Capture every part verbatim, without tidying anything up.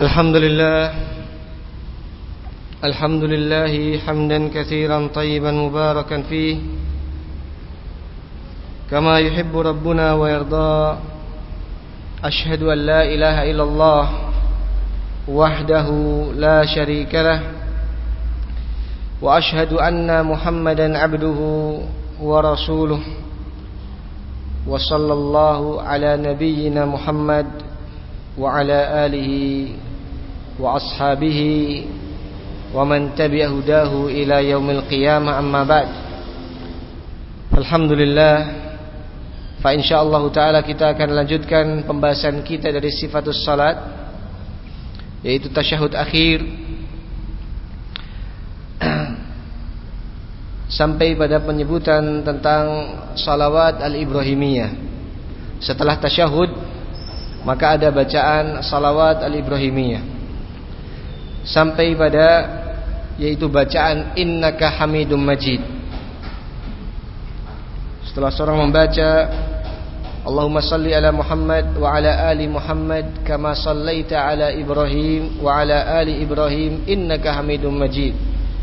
Alhamdulillah Alhamdulillah hamdan katsiran tayyiban mubarakan fih kama yuhibbu rabbuna wa yarda. Ashhadu an la ilaha illallah wahdahu la syarika lah wa ashhadu anna Muhammadan abduhu wa rasuluh wa sallallahu ala nabiyyina Muhammad wa ala alihi wa ashabihi wa man tabi'a hudahu ila yaumil qiyamah, amma ba'd. Alhamdulillah, fa insyaallah taala kita akan lanjutkan pembahasan kita dari sifatus salat, yaitu tasyahud akhir sampai pada penyebutan tentang salawat al-ibrahimiyah. Setelah tasyahud maka ada bacaan salawat al-ibrahimiyah sampai pada yaitu bacaan innaka hamidum majid. Setelah seorang membaca Allahumma salli ala Muhammad wa ala ali Muhammad kama sallaita ala Ibrahim wa ala ali Ibrahim innaka hamidum majid.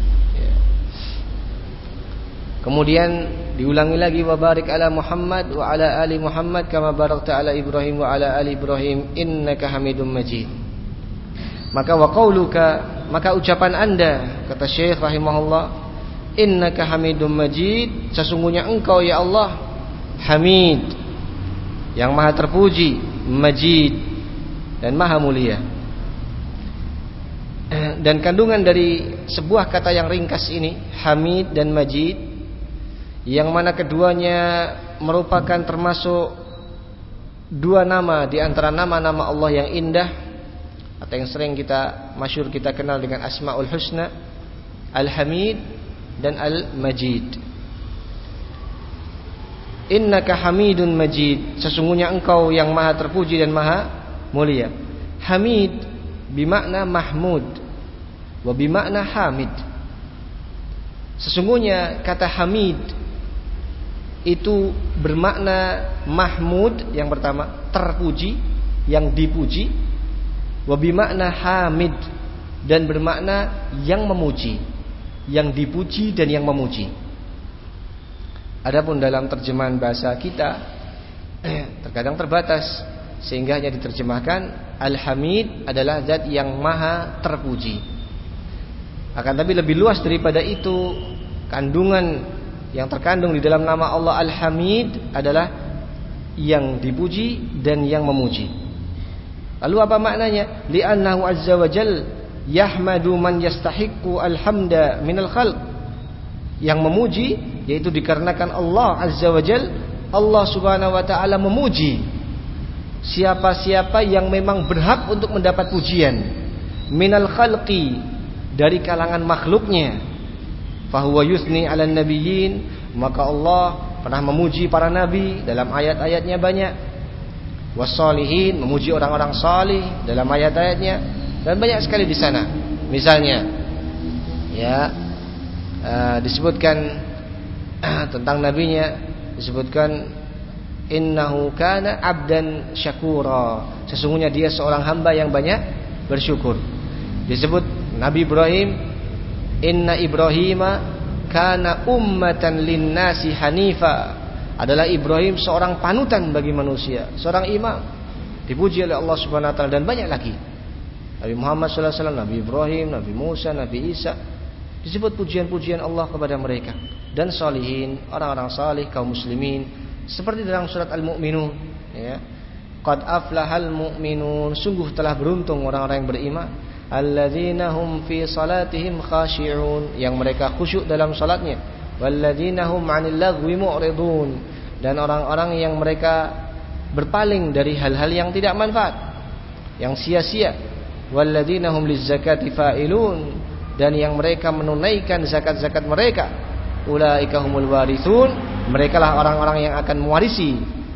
Kemudian diulangi lagi wa barik ala Muhammad wa ala ali Muhammad kama barakta ala Ibrahim wa ala ali Ibrahim innaka hamidum majid. Maka wa qauluka, maka ucapan anda, kata Syekh rahimahullah, innaka hamidum majid, sesungguhnya engkau ya Allah hamid, yang maha terpuji, majid, dan maha mulia. Dan kandungan dari sebuah kata yang ringkas ini, hamid dan majid, yang mana keduanya merupakan termasuk dua nama di antara nama-nama Allah yang indah, atau yang sering kita masyhur kita kenal dengan Asmaul Husna, Al-Hamid dan Al-Majid. Innaka hamidun majid, sesungguhnya engkau yang maha terpuji dan maha mulia. Hamid bimakna mahmud wa bimakna hamid. Sesungguhnya kata hamid itu bermakna mahmud, yang pertama terpuji, yang dipuji, wa bimakna hamid, dan bermakna yang memuji, yang dipuji dan yang memuji. Adapun dalam terjemahan bahasa kita terkadang terbatas, sehingga hanya diterjemahkan Al-Hamid adalah zat yang maha terpuji. Akan tapi lebih luas daripada itu, kandungan yang terkandung di dalam nama Allah Al-Hamid adalah yang dipuji dan yang memuji. Lalu apa maknanya? Li'annahu azza wa jal yahmadu man yastahiqqu alhamda minal khalq. Yang memuji yaitu dikarenakan Allah azza wa jal, Allah subhanahu wa ta'ala memuji siapa-siapa yang memang berhak untuk mendapat pujian, minal khalqi, dari kalangan makhluknya. Fahuwa yusni 'alan nabiyyin, maka Allah pernah memuji para nabi dalam ayat-ayatnya banyak. Wassalihin, memuji orang-orang salih dalam ayat-ayatnya, dan banyak sekali di sana. Misalnya ya uh, disebutkan uh, tentang nabinya, disebutkan innahu kana abdan syakura, sesungguhnya dia seorang hamba yang banyak bersyukur. Disebut Nabi Ibrahim, inna Ibrahima kana ummatan linnasi hanifa, adalah Ibrahim seorang panutan bagi manusia, seorang imam, dipuji oleh Allah Subhanahu wa taala. Dan banyak lagi, Nabi Muhammad sallallahu alaihi wasallam, Nabi Ibrahim, Nabi Musa, Nabi Isa, disebut pujian-pujian Allah kepada mereka. Dan salihin, orang-orang salih, kaum muslimin, seperti dalam surat Al-Mu'minun ya, qad aflahal mu'minun, sungguh telah beruntung orang-orang yang beriman, alladzina hum fi salatihim khashi'un, yang mereka khusyuk dalam salatnya, walladzina hum 'anil lagwi mu'ridun, dan orang-orang yang mereka berpaling dari hal-hal yang tidak manfaat, yang sia-sia. Walladzina hum lizzakati fa'ilun, dan yang mereka menunaikan zakat-zakat mereka. Ulaika humul warithun, merekalah orang-orang yang akan mewarisi.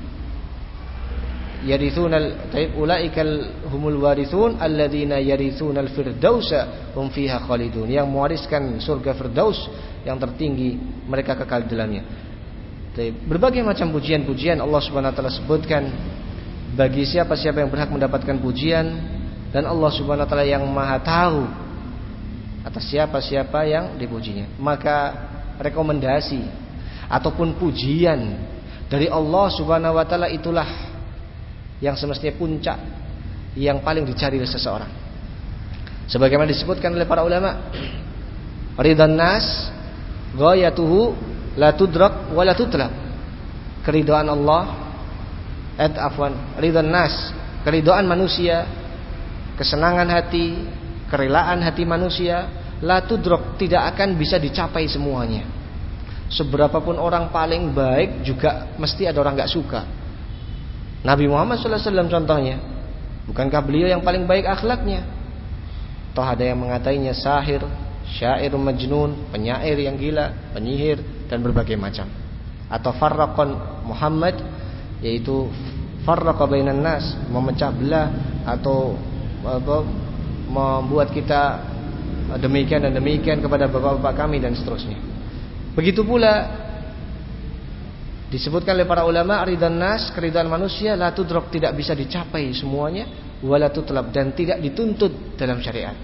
Yarithunal taib ulaikal humul warithun alladzina yarithunal firdausa hum fiha khalidun, yang mewariskan surga firdaus yang tertinggi, mereka kekal di dalamnya. Berbagai macam pujian-pujian Allah Subhanahu wa taala sebutkan bagi siapa-siapa yang berhak mendapatkan pujian, Dan Allah Subhanahu wa taala yang Maha tahu atas siapa-siapa yang dipujinya. Maka rekomendasi ataupun pujian dari Allah Subhanahu wa taala itulah yang semestinya puncak yang paling dicari oleh seseorang. Sebagaimana disebutkan oleh para ulama, ridhan nas ghayatuhu la tudrak wa la tutlab. Keridhaan Allah et afwan ridhan nas, keridhaan manusia, kesenangan hati, kerelaan hati manusia, la tudrak, tidak akan bisa dicapai semuanya. Seberapapun orang paling baik juga mesti ada orang enggak suka. Nabi Muhammad sallallahu alaihi wasallam contohnya, bukankah beliau yang paling baik akhlaknya? Toh ada yang mengatainya sahir, syair majnun, penyair yang gila, penyihir dan berbagai macam. Atau farraqan Muhammad, yaitu farraqa bainan nas, memecah belah atau apa, membuat kita demikian dan demikian kepada bapak-bapak kami dan seterusnya. Begitu pula disebutkan oleh para ulama, ridhan nas, keridhaan manusia, la tudrak, tidak bisa dicapai semuanya, wala tutlab, dan tidak dituntut dalam syariat.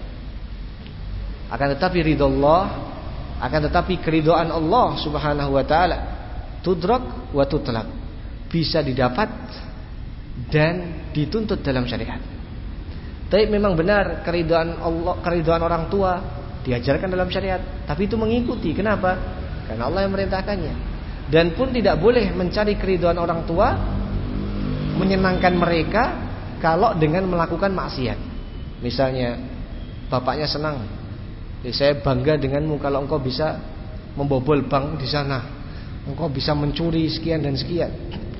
Akan tetapi ridha Allah, akan tetapi keridhaan Allah Subhanahu wa taala, tudrak wa tutlab, bisa didapat dan dituntut dalam syariat. Tapi memang benar keridhaan Allah, keridhaan orang tua diajarkan dalam syariat, tapi itu mengikuti. Kenapa? Karena Allah yang merintahkannya. Dan pun tidak boleh mencari keridhaan orang tua, menyenangkan mereka kalau dengan melakukan maksiat. Misalnya bapaknya senang, ya, saya bangga denganmu kalau engkau bisa membobol bank di sana, engkau bisa mencuri sekian dan sekian.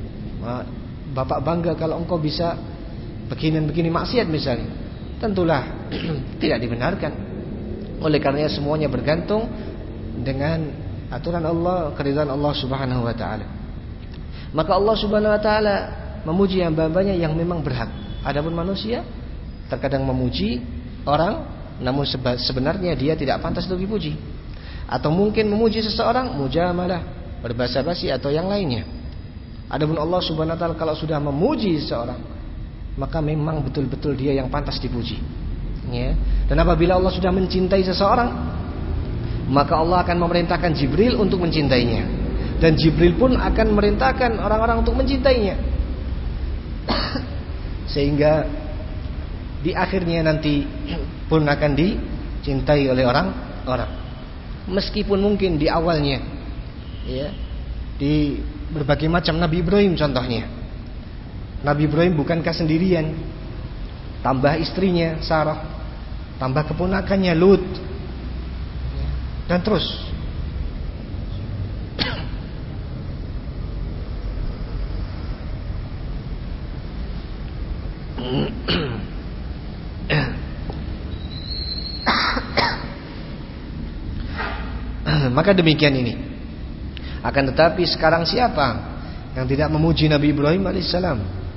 Bapak bangga kalau engkau bisa begini begini maksiat misalnya. Tentulah tidak dibenarkan. Oleh karenanya semuanya bergantung dengan aturan Allah, keridhaan Allah Subhanahu wa taala. Maka Allah Subhanahu wa taala memuji hamba-hambanya yang memang berhak. Adapun manusia terkadang memuji orang, namun sebenarnya dia tidak pantas untuk dipuji. Atau mungkin memuji seseorang mujamalah, berbahasa basi atau yang lainnya. Adapun Allah Subhanahu wa taala kalau sudah memuji seseorang, maka memang betul-betul dia yang pantas dipuji. Ya. Dan apabila Allah sudah mencintai seseorang, maka Allah akan memerintahkan Jibril untuk mencintainya, dan Jibril pun akan memerintahkan orang-orang untuk mencintainya. Sehingga di akhirnya nanti pun akan dicintai oleh orang-orang. Meskipun mungkin di awalnya, ya, di berbagai macam, Nabi Ibrahim contohnya. Nabi Ibrahim bukankah sendirian, tambah istrinya Sarah, tambah keponakannya Lut, dan terus. Maka demikian ini. Akan tetapi sekarang siapa yang tidak memuji Nabi Ibrahim alaihissalam?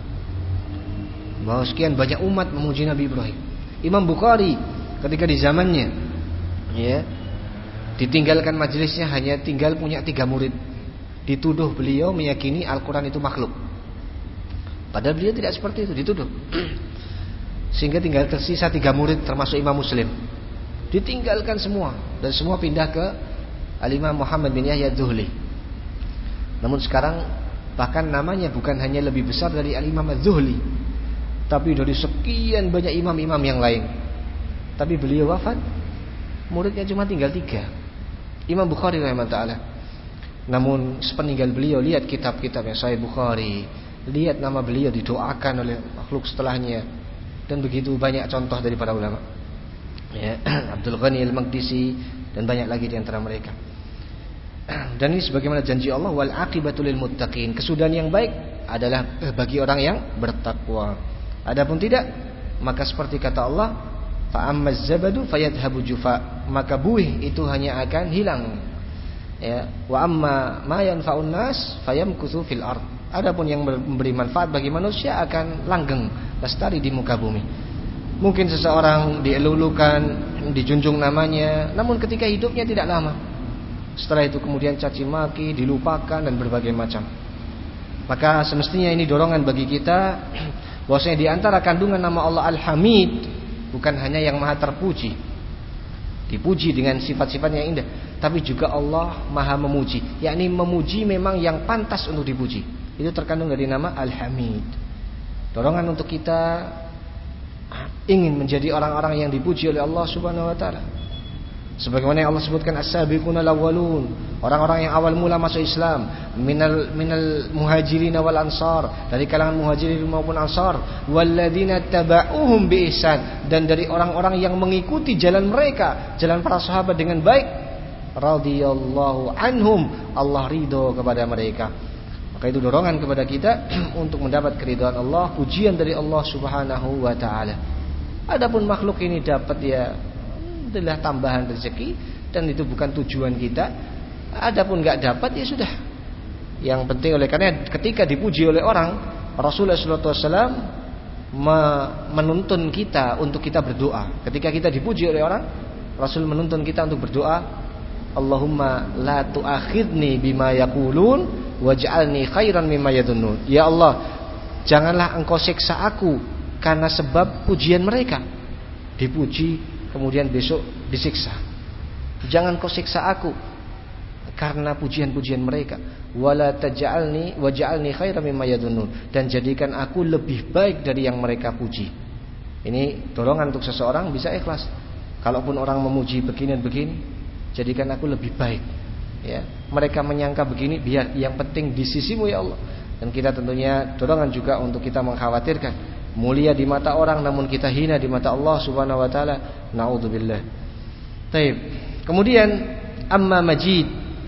Bahwa sekian banyak umat memuji Nabi Ibrahim. Imam Bukhari ketika di zamannya, ya, ditinggalkan majelisnya, hanya tinggal punya tiga murid. Dituduh beliau meyakini Al-Quran itu makhluk. Padahal beliau tidak seperti itu, dituduh. Sehingga tinggal tersisa tiga murid termasuk Imam Muslim. Ditinggalkan semua, dan semua pindah ke Al-Imam Muhammad bin Yahya Az-Zuhli. Namun sekarang bahkan namanya bukan hanya lebih besar dari Al-Imam Az-Zuhli, tapi dari sekian banyak imam-imam yang lain. Tapi beliau wafat, muridnya cuma tinggal tiga. Imam Bukhari rahimahullah. Namun sepeninggal beliau, lihat kitab-kitabnya Sahih Bukhari, lihat nama beliau didoakan oleh makhluk setelahnya, dan begitu banyak contoh dari para ulama, ya, Abdul Ghani Al-Maqdisi dan banyak lagi di antara mereka. Dan ini sebagaimana janji Allah, wal aqibatu lil muttaqin, kesudahan yang baik adalah bagi orang yang bertakwa. Adapun tidak, maka seperti kata Allah, fa ammaz zabadu fayadhhabu jufa, maka buih itu hanya akan hilang, ya, wa amma ma yanfa'un nas fayamkuthu fil ard, adapun yang memberi manfaat bagi manusia akan langgeng lestari di muka bumi. Mungkin seseorang dielulukan, dijunjung namanya, namun ketika hidupnya tidak lama. Setelah itu kemudian caci maki, dilupakan dan berbagai macam. Maka semestinya ini dorongan bagi kita, bahwasanya di antara kandungan nama Allah Al-Hamid bukan hanya yang maha terpuji, dipuji dengan sifat-sifat yang indah, tapi juga Allah maha memuji, yakni memuji memang yang pantas untuk dipuji. Itu terkandung dari nama Al-Hamid. Dorongan untuk kita ingin menjadi orang-orang yang dipuji oleh Allah Subhanahu wa taala. Sebagaimana yang Allah sebutkan as-sabiqunal awwalun, orang-orang yang awal mula masuk Islam, minal minal muhajirin wal ansar, dari kalangan muhajirin maupun ansar, walladzina tabauhum bi ihsan, dan dari orang-orang yang mengikuti jalan mereka, jalan para sahabat dengan baik, radhiyallahu anhum, Allah ridho kepada mereka. Maka itu dorongan kepada kita untuk mendapat keridhaan Allah, pujian dari Allah Subhanahu wa taala. Adapun makhluk ini dapat ya adalah tambahan rezeki, dan itu bukan tujuan kita. Adapun enggak dapat ya sudah. Yang penting oleh karena ketika dipuji oleh orang, Rasulullah shallallahu alaihi wasallam menuntun kita untuk kita berdoa. Ketika kita dipuji oleh orang, Rasul menuntun kita untuk berdoa, Allahumma la tu'akhidni bima yaqulun waj'alni khairan mimma yadhunnun. Ya Allah, janganlah engkau siksa aku karena sebab pujian mereka. Dipuji kemudian besok disiksa. Jangan kau siksa aku karena pujian-pujian mereka. Wala taj'alni waj'alni khairan mimma yadhunnun, dan jadikan aku lebih baik dari yang mereka puji. Ini dorongan untuk seseorang bisa ikhlas. Kalaupun orang memuji begini dan begini, jadikan aku lebih baik. Ya, mereka menyangka begini, biar yang penting di sisimu ya Allah. Dan kita tentunya dorongan juga untuk kita mengkhawatirkan mulia di mata orang namun kita hina di mata Allah Subhanahu wa taala. Naudzubillah. Baik. Kemudian amma majid.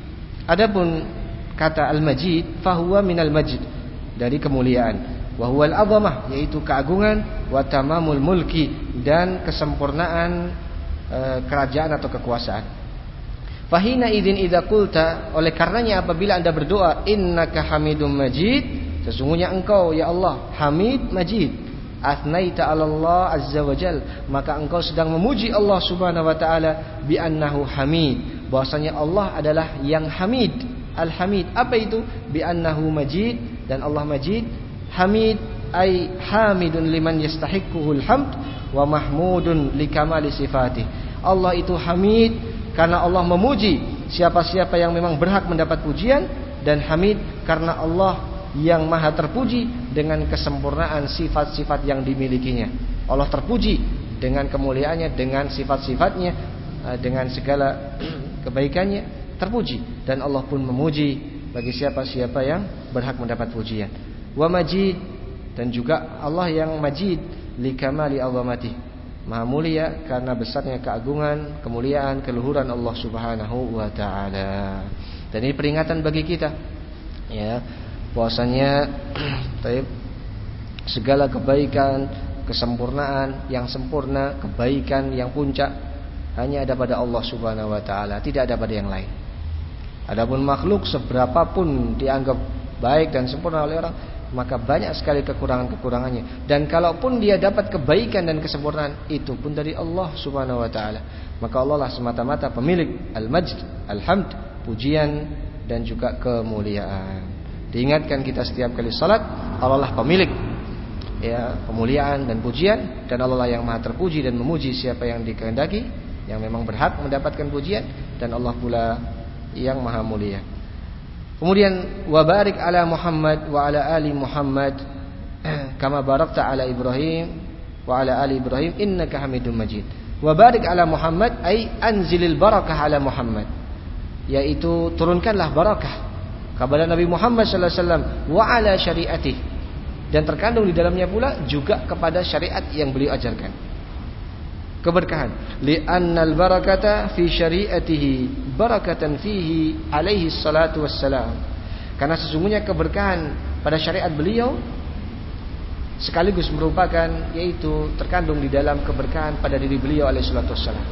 Adapun kata al-majid fahuwa minal majid, dari kemuliaan. Wa huwal azamah, yaitu keagungan, wa tamamul mulki, dan kesempurnaan e, kerajaan atau kekuasaan. Fahina idzin idza qulta, oleh karenanya apabila Anda berdoa innaka hamidum majid, sesungguhnya engkau ya Allah Hamid Majid, athnaita 'ala Allah azza wajal, maka engkau sedang memuji Allah Subhanahu wa taala bi annahu Hamid, bahwasanya Allah adalah yang Hamid, Al-Hamid. Apa itu? Bi annahu Majid, dan Allah Majid. Hamid ay hamidun liman yastahiquhul hamd wa mahmudun likamali sifatih. Allah itu Hamid karena Allah memuji siapa-siapa yang memang berhak mendapat pujian, dan Hamid karena Allah yang maha terpuji dengan kesempurnaan sifat-sifat yang dimilikinya. Allah terpuji dengan kemuliaannya, dengan sifat-sifatnya, dengan segala kebaikannya terpuji, dan Allah pun memuji bagi siapa-siapa yang berhak mendapat pujian. Wa majid, dan juga Allah yang majid likamali azamati, maha mulia karena besarnya keagungan, kemuliaan, keluhuran Allah Subhanahu wa taala. Dan ini peringatan bagi kita, ya, bahwasanya segala kebaikan, kesempurnaan yang sempurna, kebaikan yang puncak hanya ada pada Allah Subhanahu wa taala, tidak ada pada yang lain. Adapun makhluk seberapapun dianggap baik dan sempurna oleh orang, maka banyak sekali kekurangan-kekurangannya. Dan kalaupun dia dapat kebaikan dan kesempurnaan, itu pun dari Allah Subhanahu wa taala. Maka Allah lah semata-mata pemilik al-majd, al-hamd, pujian dan juga kemuliaan. Diingatkan kita setiap kali salat, Allah lah pemilik ya kemuliaan dan pujian, dan Allah lah yang maha terpuji dan memuji siapa yang dikehendaki, yang memang berhak mendapatkan pujian, dan Allah pula yang maha mulia. Kemudian wa barik ala Muhammad wa ala ali Muhammad kama barakta ala Ibrahim wa ala ali Ibrahim innaka Hamidum Majid. Wa barik ala Muhammad ay anzilil barakah ala Muhammad, yaitu turunkanlah barakah kepada Nabi Muhammad sallallahu alaihi wasallam wa ala syariatih, dan terkandung di dalamnya pula juga kepada syariat yang beliau ajarkan. Keberkahan li'annal barakata fi syariatihi barakatan fihi alaihi salatu wassalam, karena sesungguhnya keberkahan pada syariat beliau sekaligus merupakan, yaitu terkandung di dalam keberkahan pada diri beliau alaihi salatu wassalam.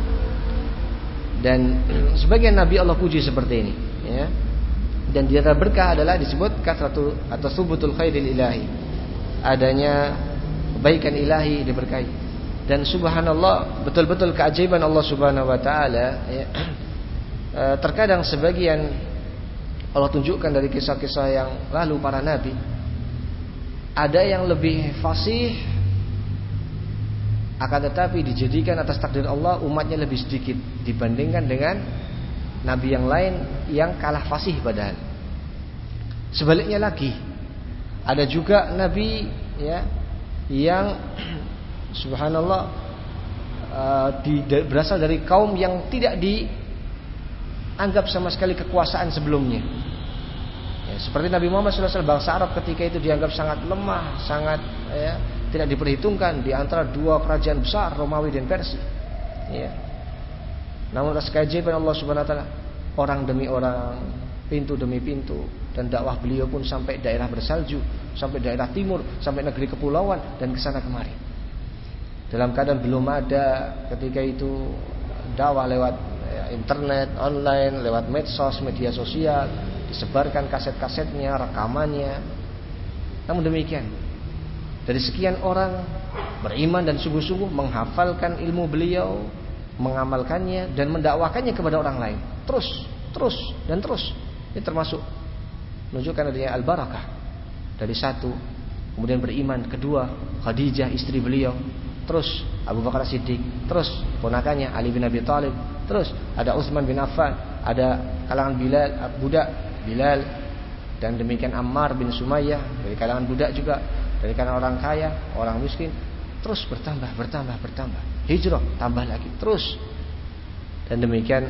Dan sebagian nabi Allah puji seperti ini, ya. Dan di antara berkah adalah disebut kasratu atau subutul khairil ilahi, adanya kebaikan ilahi diberkahi. Dan subhanallah, betul-betul keajaiban Allah Subhanahu wa taala, ya. E, terkadang sebagian Allah tunjukkan dari kisah-kisah yang lalu para nabi, ada yang lebih fasih Akan tetapi dijadikan atas takdir Allah umatnya lebih sedikit dibandingkan dengan nabi yang lain yang kalah fasih padahal. Sebaliknya lagi, ada juga nabi ya yang subhanallah uh, di, berasal dari kaum yang tidak dianggap sama sekali kekuasaan sebelumnya. Ya, seperti Nabi Muhammad shallallahu alaihi wasallam, bangsa Arab ketika itu dianggap sangat lemah, sangat ya, tidak diperhitungkan di antara dua kerajaan besar Romawi dan Persia. Ya. Namun atas keajaiban Allah Subhanahu wa taala, orang demi orang, pintu demi pintu, dan dakwah beliau pun sampai daerah bersalju, sampai daerah timur, sampai negeri kepulauan dan kesana kemari. Dalam keadaan belum ada ketika itu dakwah lewat ya, internet, online, lewat medsos, media sosial, disebarkan kaset-kasetnya, rekamannya. Namun demikian, dari sekian orang beriman dan sungguh-sungguh menghafalkan ilmu beliau, mengamalkannya dan mendakwakannya kepada orang lain. Terus, terus dan terus. Ini termasuk menunjukkan adanya al-barakah. Dari satu, kemudian beriman, kedua Khadijah istri beliau, terus Abu Bakar Siddiq, terus ponakannya Ali bin Abi Thalib, terus ada Utsman bin Affan, ada kalangan Bilal, budak Bilal, dan demikian Ammar bin Sumayyah dari kalangan budak juga, dari kalangan orang kaya, orang miskin, terus bertambah, bertambah, bertambah. Hijrah tambah lagi, terus. Dan demikian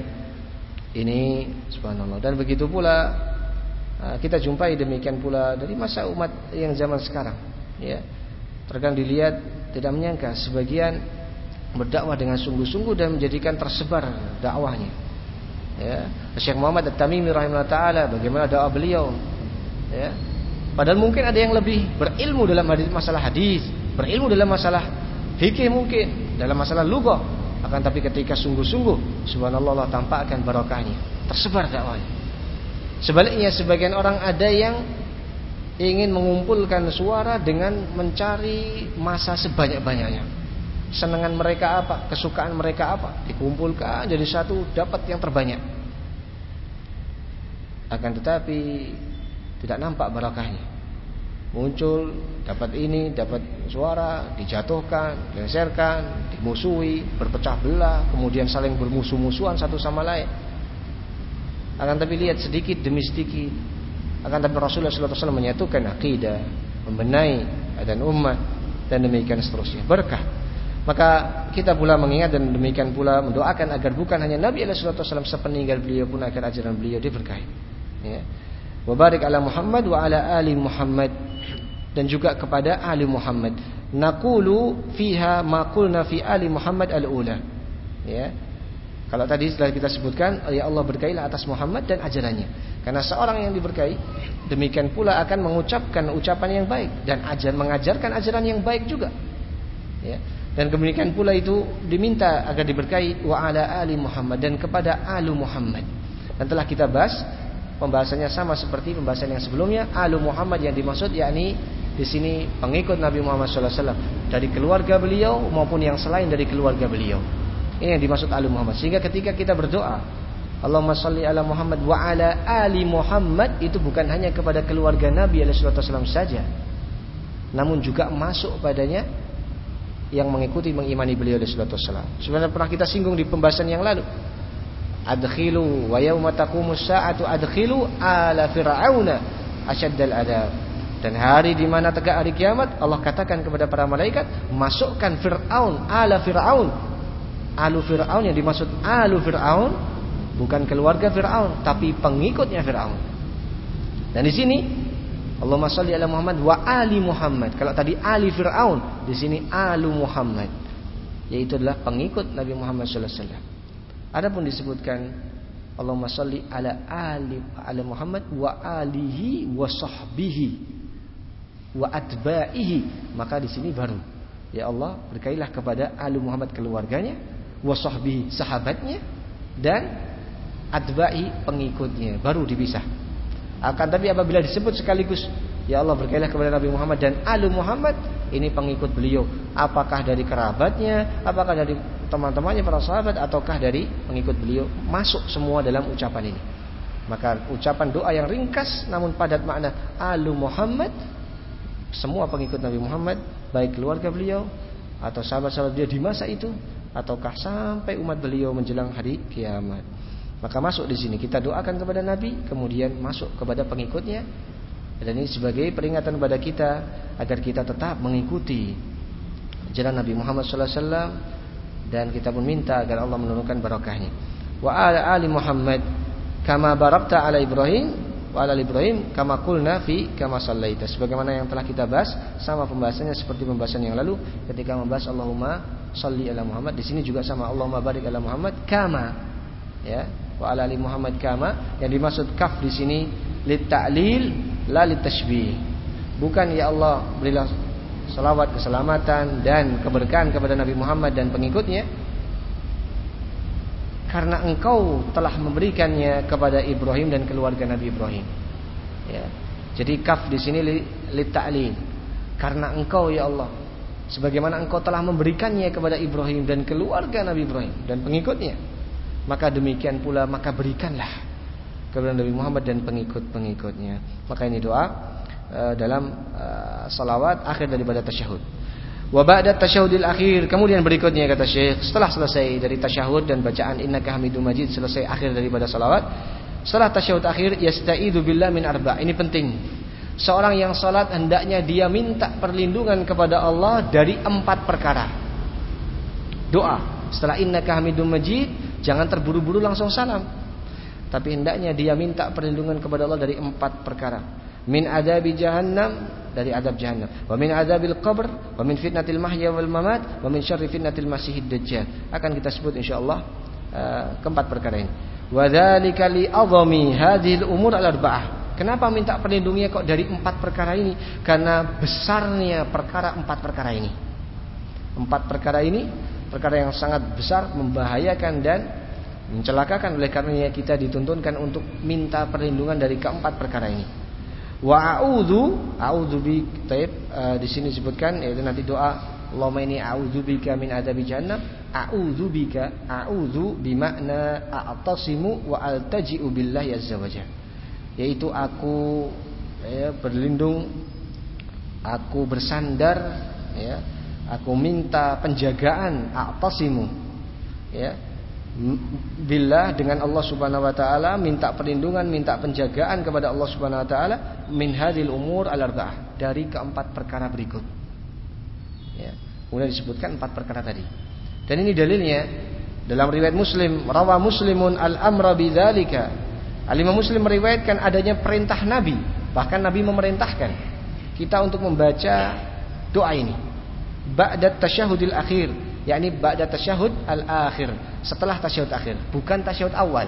ini subhanallah. Dan begitu pula kita jumpai demikian pula dari masa umat yang zaman sekarang. Ya, terkadang dilihat tidak menyangka sebagian berdakwah dengan sungguh-sungguh dan menjadikan tersebar dakwahnya. Ya, Syekh Muhammad At-Tamimi rahimahullah taala, bagaimana dakwah beliau? Ya, padahal mungkin ada yang lebih berilmu dalam hadis, masalah hadis, berilmu dalam masalah fikih mungkin, dalam masalah lugah. Akan tapi ketika sungguh-sungguh, subhanallah, Allah tampakkan barokahnya, tersebar dakwahnya. Sebaliknya sebagian orang ada yang ingin mengumpulkan suara dengan mencari masa sebanyak-banyaknya. Senangan mereka apa, kesukaan mereka apa, dikumpulkan jadi satu, dapat yang terbanyak. Akan tetapi tidak nampak barokahnya. Muncul, dapat ini, dapat suara, dijatuhkan, dileserkan, dimusuhi, berpecah belah, kemudian saling bermusuh-musuhan satu sama lain. Akan tapi lihat sedikit demi sedikit, akan tapi Rasulullah shallallahu alaihi wasallam menyatukan akidah, membenahi keadaan umat, dan demikian seterusnya, berkah. Maka kita pula mengingat dan demikian pula mendoakan agar bukan hanya Nabi shallallahu alaihi wasallam sepeninggal beliau pun agar ajaran beliau diberkahi. Ya. Wa barik ala Muhammad wa ala ali Muhammad, dan juga kepada ali Muhammad. Naqulu fiha ma qulna fi ali Muhammad al-ula. Ya. Kalau tadi sudah kita sebutkan, ya Allah berkailah atas Muhammad dan ajarannya. Karena seorang yang diberkahi demikian pula akan mengucapkan ucapan yang baik dan ajar mengajarkan ajaran yang baik juga. Ya. Dan demikian pula itu diminta agar diberkahi wa ala ali Muhammad, dan kepada alu Muhammad. Dan telah kita bahas pembahasannya sama seperti pembahasan yang sebelumnya. Alu Muhammad yang dimaksud yakni di sini pengikut Nabi Muhammad shallallahu alaihi wasallam dari keluarga beliau maupun yang selain dari keluarga beliau. Ini yang dimaksud alu Muhammad. Sehingga ketika kita berdoa Allahumma shalli ala Muhammad wa ala ali Muhammad, itu bukan hanya kepada keluarga Nabi shallallahu alaihi wasallam saja, namun juga masuk padanya yang mengikuti mengimani beliau shallallahu alaihi wasallam. Sebenarnya pernah kita singgung di pembahasan yang lalu. Adkhilu wa yawma taqumus sa'atu adkhilu ala fir'auna asyaddal adab. Dan hari di mana tegak hari kiamat, Allah katakan kepada para malaikat, masukkan Fir'aun, ala Fir'aun. Alu Fir'aun yang dimaksud alu Fir'aun bukan keluarga Fir'aun, tapi pengikutnya Fir'aun. Dan di sini Allahumma shalli ala Muhammad wa ali Muhammad. Kalau tadi ali Fir'aun, di sini alu Muhammad, yaitu adalah pengikut Nabi Muhammad shallallahu alaihi wasallam. Adapun disebutkan Allahumma shalli ala ali ala Muhammad wa alihi wa sahbihi wa atba'ihi, maka di sini baru ya Allah berkailah kepada ali Muhammad keluarganya, wa sahbihi sahabatnya, dan atba'i pengikutnya, baru dipisah. Akan tapi apabila disebut sekaligus ya Allah berkailah kepada Nabi Muhammad dan ali Muhammad, ini pengikut beliau, apakah dari kerabatnya, apakah dari teman-temannya para sahabat, ataukah dari pengikut beliau, masuk semua dalam ucapan ini. Maka ucapan doa yang ringkas namun padat makna alu Muhammad, semua pengikut Nabi Muhammad, baik keluarga beliau atau sahabat-sahabat beliau di masa itu, ataukah sampai umat beliau menjelang hari kiamat. Maka masuk di sini kita doakan kepada Nabi, kemudian masuk kepada pengikutnya. Dan ini sebagai peringatan kepada kita agar kita tetap mengikuti jalan Nabi Muhammad sallallahu alaihi wasallam, dan kita pun minta agar Allah menurunkan barakahnya. Wa ala ali Muhammad kama barakta ala Ibrahim wa ala Ibrahim kama qulna fi kama sallaita. Sebagaimana yang telah kita bahas, sama pembahasannya seperti pembahasan yang lalu ketika membahas Allahumma shalli ala Muhammad. Di sini juga sama, Allahumma barik ala Muhammad kama, ya, wa ala ali Muhammad kama. Yang dimaksud kaf di sini lit ta'lil la lit tashbih. Bukan ya Allah berilah salawat, keselamatan dan keberkahan kepada Nabi Muhammad dan pengikutnya, karena engkau telah memberikannya kepada Ibrahim dan keluarga Nabi Ibrahim. Ya. Jadi kaf di sini lit ta'lil. Karena engkau ya Allah, sebagaimana engkau telah memberikannya kepada Ibrahim dan keluarga Nabi Ibrahim dan pengikutnya, maka demikian pula maka berikanlah kepada Nabi Muhammad dan pengikut-pengikutnya. Maka ini doa uh, dalam uh, salawat akhir daripada tasyahud. Wa ba'da tasyahudil akhir, kemudian berikutnya kata Syekh, setelah selesai dari tasyahud dan bacaan innaka hamidum majid, selesai akhir daripada salawat, setelah tasyahud akhir yasta'idu billah min arba'. Ini penting. Seorang yang salat hendaknya dia minta perlindungan kepada Allah dari empat perkara. Doa setelah innaka hamidum majid, jangan terburu-buru langsung salam, tapi hendaknya dia minta perlindungan kepada Allah dari empat perkara. Min adabi jahannam, dari adab jahannam, wa min adabil qabr, wa min fitnatil mahya wal mamat, wa min syarri fitnatil masihid dajjal. Akan kita sebut insyaallah uh, keempat perkara ini. Wa dzalika li azami hadhil umur al arba'ah. Kenapa minta perlindungannya kok dari empat perkara ini? Karena besarnya perkara empat perkara ini. Empat perkara ini perkara yang sangat besar, membahayakan dan mencelakakan. Oleh karenanya kita dituntunkan untuk minta perlindungan dari keempat perkara ini. Wa a'udzu a'udzu bi taib uh, di sini disebutkan yaitu nanti doa Allahumma inni a'udzu bika min adzabi jahannam. A'udzu bika, a'udzu bimakna a'tasimu wa altaji'u billahi azza wajalla, yaitu aku ya, berlindung, aku bersandar, ya, aku minta penjagaan, a'tasimu, ya, billah, dengan Allah Subhanahu wa taala, minta perlindungan, minta penjagaan kepada Allah Subhanahu wa taala min hadhil umur al-arba'ah, dari keempat perkara berikut. Ya, kemudian disebutkan empat perkara tadi. Dan ini dalilnya dalam riwayat Muslim, rawa Muslimun al-amra bidzalika. Al-Imam Muslim meriwayatkan adanya perintah Nabi, bahkan Nabi memerintahkan kita untuk membaca doa ini ba'da tasyahudil akhir, yakni ba'da tasyahud al-akhir, setelah tasyahud akhir, bukan tasyahud awal,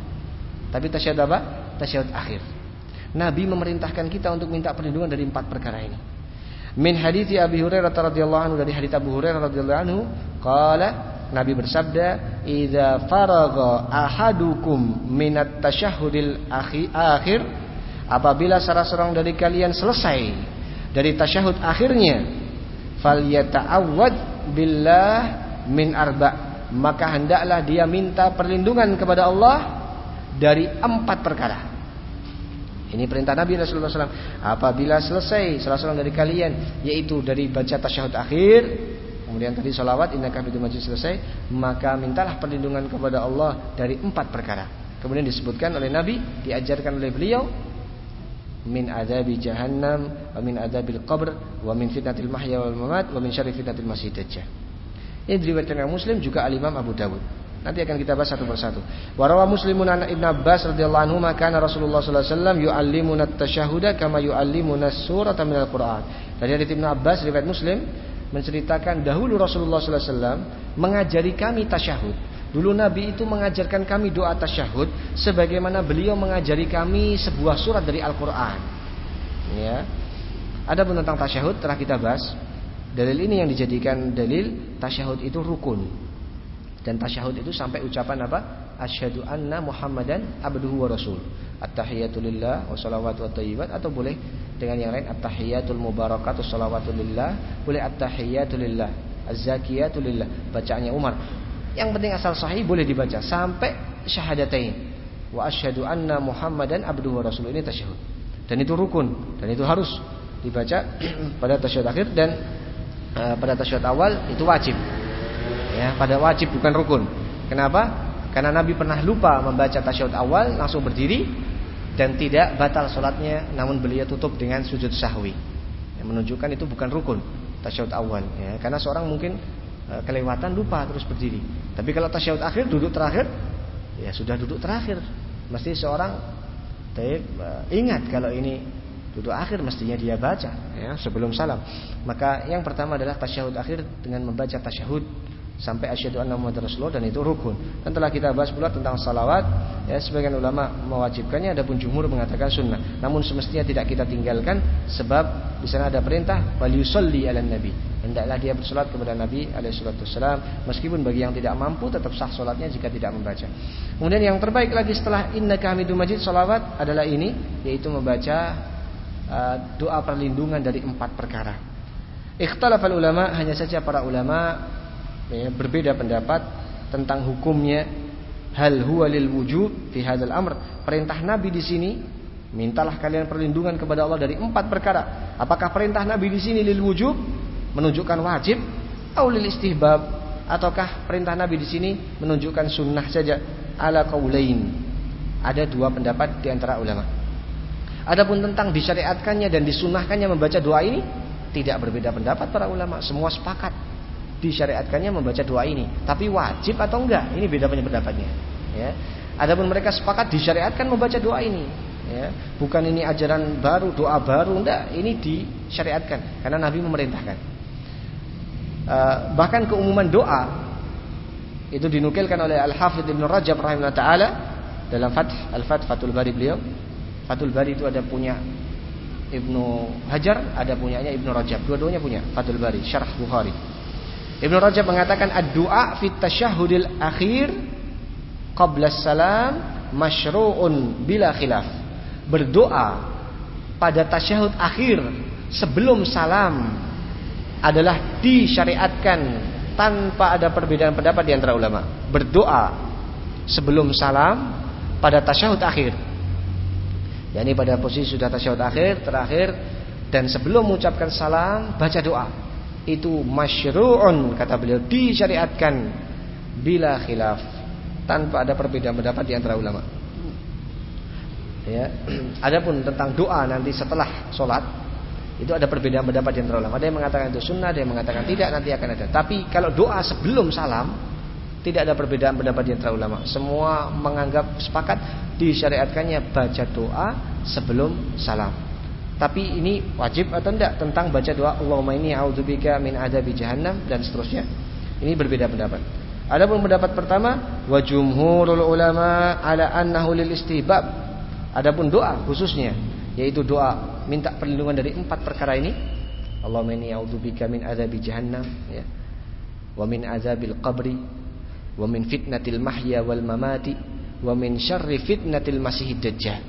tapi tasyahud apa? Tasyahud akhir. Nabi memerintahkan kita untuk minta perlindungan dari empat perkara ini. Min hadithi Abi Hurairah radhiyallahu anhu, dari hadits Abu Hurairah radhiyallahu anhu, qala, Nabi bersabda, idza faragha ahadukum minat tasyahudil akhir, apabila salah seorang dari kalian selesai dari tasyahud akhirnya, falyata'awwad billah min arba', maka hendaklah dia minta perlindungan kepada Allah dari empat perkara. Ini perintah Nabi Rasulullah shallallahu alaihi wasallam. Apabila selesai salah seorang dari kalian, yaitu dari baca tasyahud akhir, kemudian tadi salawat innaka hamidum majid selesai, maka mintalah perlindungan kepada Allah dari empat perkara. Kemudian disebutkan oleh Nabi, diajarkan oleh beliau, min adabi jahannam, wa min adabil qabr, wa min fitnatil mahya wal mamat, wa min syarri fitnatil masihid dajjal. Ini diriwayatkan oleh Muslim, juga Al-Imam Abu Dawud. Nanti akan kita bahas satu persatu. Wa rawa Muslimun an Ibnu Abbas radhiyallahu anhu, maka Rasulullah sallallahu alaihi wasallam yu'allimuna at-tasyahhuda kama yu'allimuna as-surata minal Qur'an. Dari hadits Ibnu Abbas riwayat Muslim menceritakan dahulu Rasulullah sallallahu alaihi wasallam mengajari kami tasyahud. Dulu Nabi itu mengajarkan kami doa tasyahud sebagaimana beliau mengajari kami sebuah surat dari Al-Qur'an. Ya. Adapun tentang tasyahud telah kita bahas. Dalil ini yang dijadikan dalil tasyahud itu rukun. Dan tasyahud itu sampai ucapan apa? Asyhadu anna Muhammadan abduhu wa rasul. At-tahiyatu lillah wa salawatu wa thayyibat, atau boleh dengan yang lain at-tahiyatul mubarakatuh salawatu lillah, boleh at-tahiyatu lillah, az-zakiyatu lillah, bacaannya Umar. Yang penting asal sahih boleh dibaca sampai syahadatain. Wa asyhadu anna Muhammadan abduhu wa rasul, ini tasyahud. Dan itu rukun, dan itu harus dibaca pada tasyahud akhir. Dan uh, pada tasyahud awal itu wajib. Ya, pada wajib bukan rukun. Kenapa? Karena Nabi pernah lupa membaca tasyahud awal langsung berdiri dan tidak batal sholatnya, namun beliau tutup dengan sujud sahwi. Yang menunjukkan itu bukan rukun tasyahud awal. Ya, karena seorang mungkin uh, kelewatan lupa terus berdiri. Tapi kalau tasyahud akhir duduk terakhir, ya sudah duduk terakhir. Mesti seorang taib, uh, ingat kalau ini duduk akhir mestinya dia baca ya sebelum salam. Maka yang pertama adalah tasyahud akhir dengan membaca tasyahud sampai asyhadu anna muhammadar rasulullah, dan itu rukun. Dan telah kita bahas pula tentang salawat ya, sebagian ulama mewajibkannya, adapun jumhur mengatakan sunnah. Namun semestinya tidak kita tinggalkan sebab di sana ada perintah wal yusolli ala nabi, hendaklah dia bersolat kepada Nabi alaihi salatu wasallam, meskipun bagi yang tidak mampu tetap sah solatnya jika tidak membaca. Kemudian yang terbaik lagi setelah innaka hamidum majid salawat adalah ini, yaitu membaca uh, doa perlindungan dari empat perkara. Ikhtalafal ulama, hanya saja para ulama ya, berbeda pendapat tentang hukumnya. Hal huwa lil wujub fi hadzal amr, perintah Nabi di sini, mintalah kalian perlindungan kepada Allah dari empat perkara. Apakah perintah Nabi di sini lil wujub, menunjukkan wajib, atau lil istihbab, ataukah perintah Nabi di sini menunjukkan sunnah saja? Ala qaulain, ada dua pendapat di antara ulama. Adapun tentang disyariatkannya dan disunnahkannya membaca doa ini, tidak berbeda pendapat para ulama, semua sepakat disyariatkannya membaca doa ini. Tapi wajib atau enggak, ini beda pendapatnya ya. Adapun mereka sepakat disyariatkan membaca doa ini ya. Bukan ini ajaran baru, doa baru, enggak, ini disyariatkan karena Nabi memerintahkan. uh, Bahkan keumuman doa itu dinukilkan oleh Al-Hafidz Ibnu Rajab rahimahullah ta'ala dalam Fath Al-Fath Fathul Bari beliau. Fathul Bari itu ada punya Ibnu Hajar, ada punyanya Ibnu Rajab, dua-duanya punya Fathul Bari Syarah Bukhari. Ibnu Rajab mengatakan ad-du'a fit tasyahhudil akhir qabla salam masyru'un bila khilaf. Berdoa pada tasyahud akhir sebelum salam adalah disyariatkan tanpa ada perbedaan pendapat di antara ulama. Berdoa sebelum salam pada tasyahud akhir, yakni pada posisi sudah tasyahud akhir terakhir dan sebelum mengucapkan salam baca doa, itu masyru'un, kata beliau, disyariatkan bila khilaf, tanpa ada perbedaan pendapat di antara ulama. Ya. Adapun tentang doa nanti setelah sholat itu ada perbedaan pendapat di antara ulama. Ada yang mengatakan itu sunnah, ada yang mengatakan tidak, nanti akan ada. Tapi kalau doa sebelum salam tidak ada perbedaan pendapat di antara ulama. Semua menganggap sepakat disyariatkannya baca doa sebelum salam. Tapi ini wajib atau tidak tentang baca doa Allahumma inni a'udzubika min adzabi jahannam dan seterusnya, ini berbeda pendapat. Adapun pendapat pertama, wa jumhurul ulama ala annahu lil istihbab. Adapun doa khususnya, yaitu doa minta perlindungan dari empat perkara ini, Allahumma inni a'udzubika min adzabi jahannam ya, wa min adzabil qabri, wa min fitnatil mahya wal mamati, wa min syarri fitnatil masihid dajjal.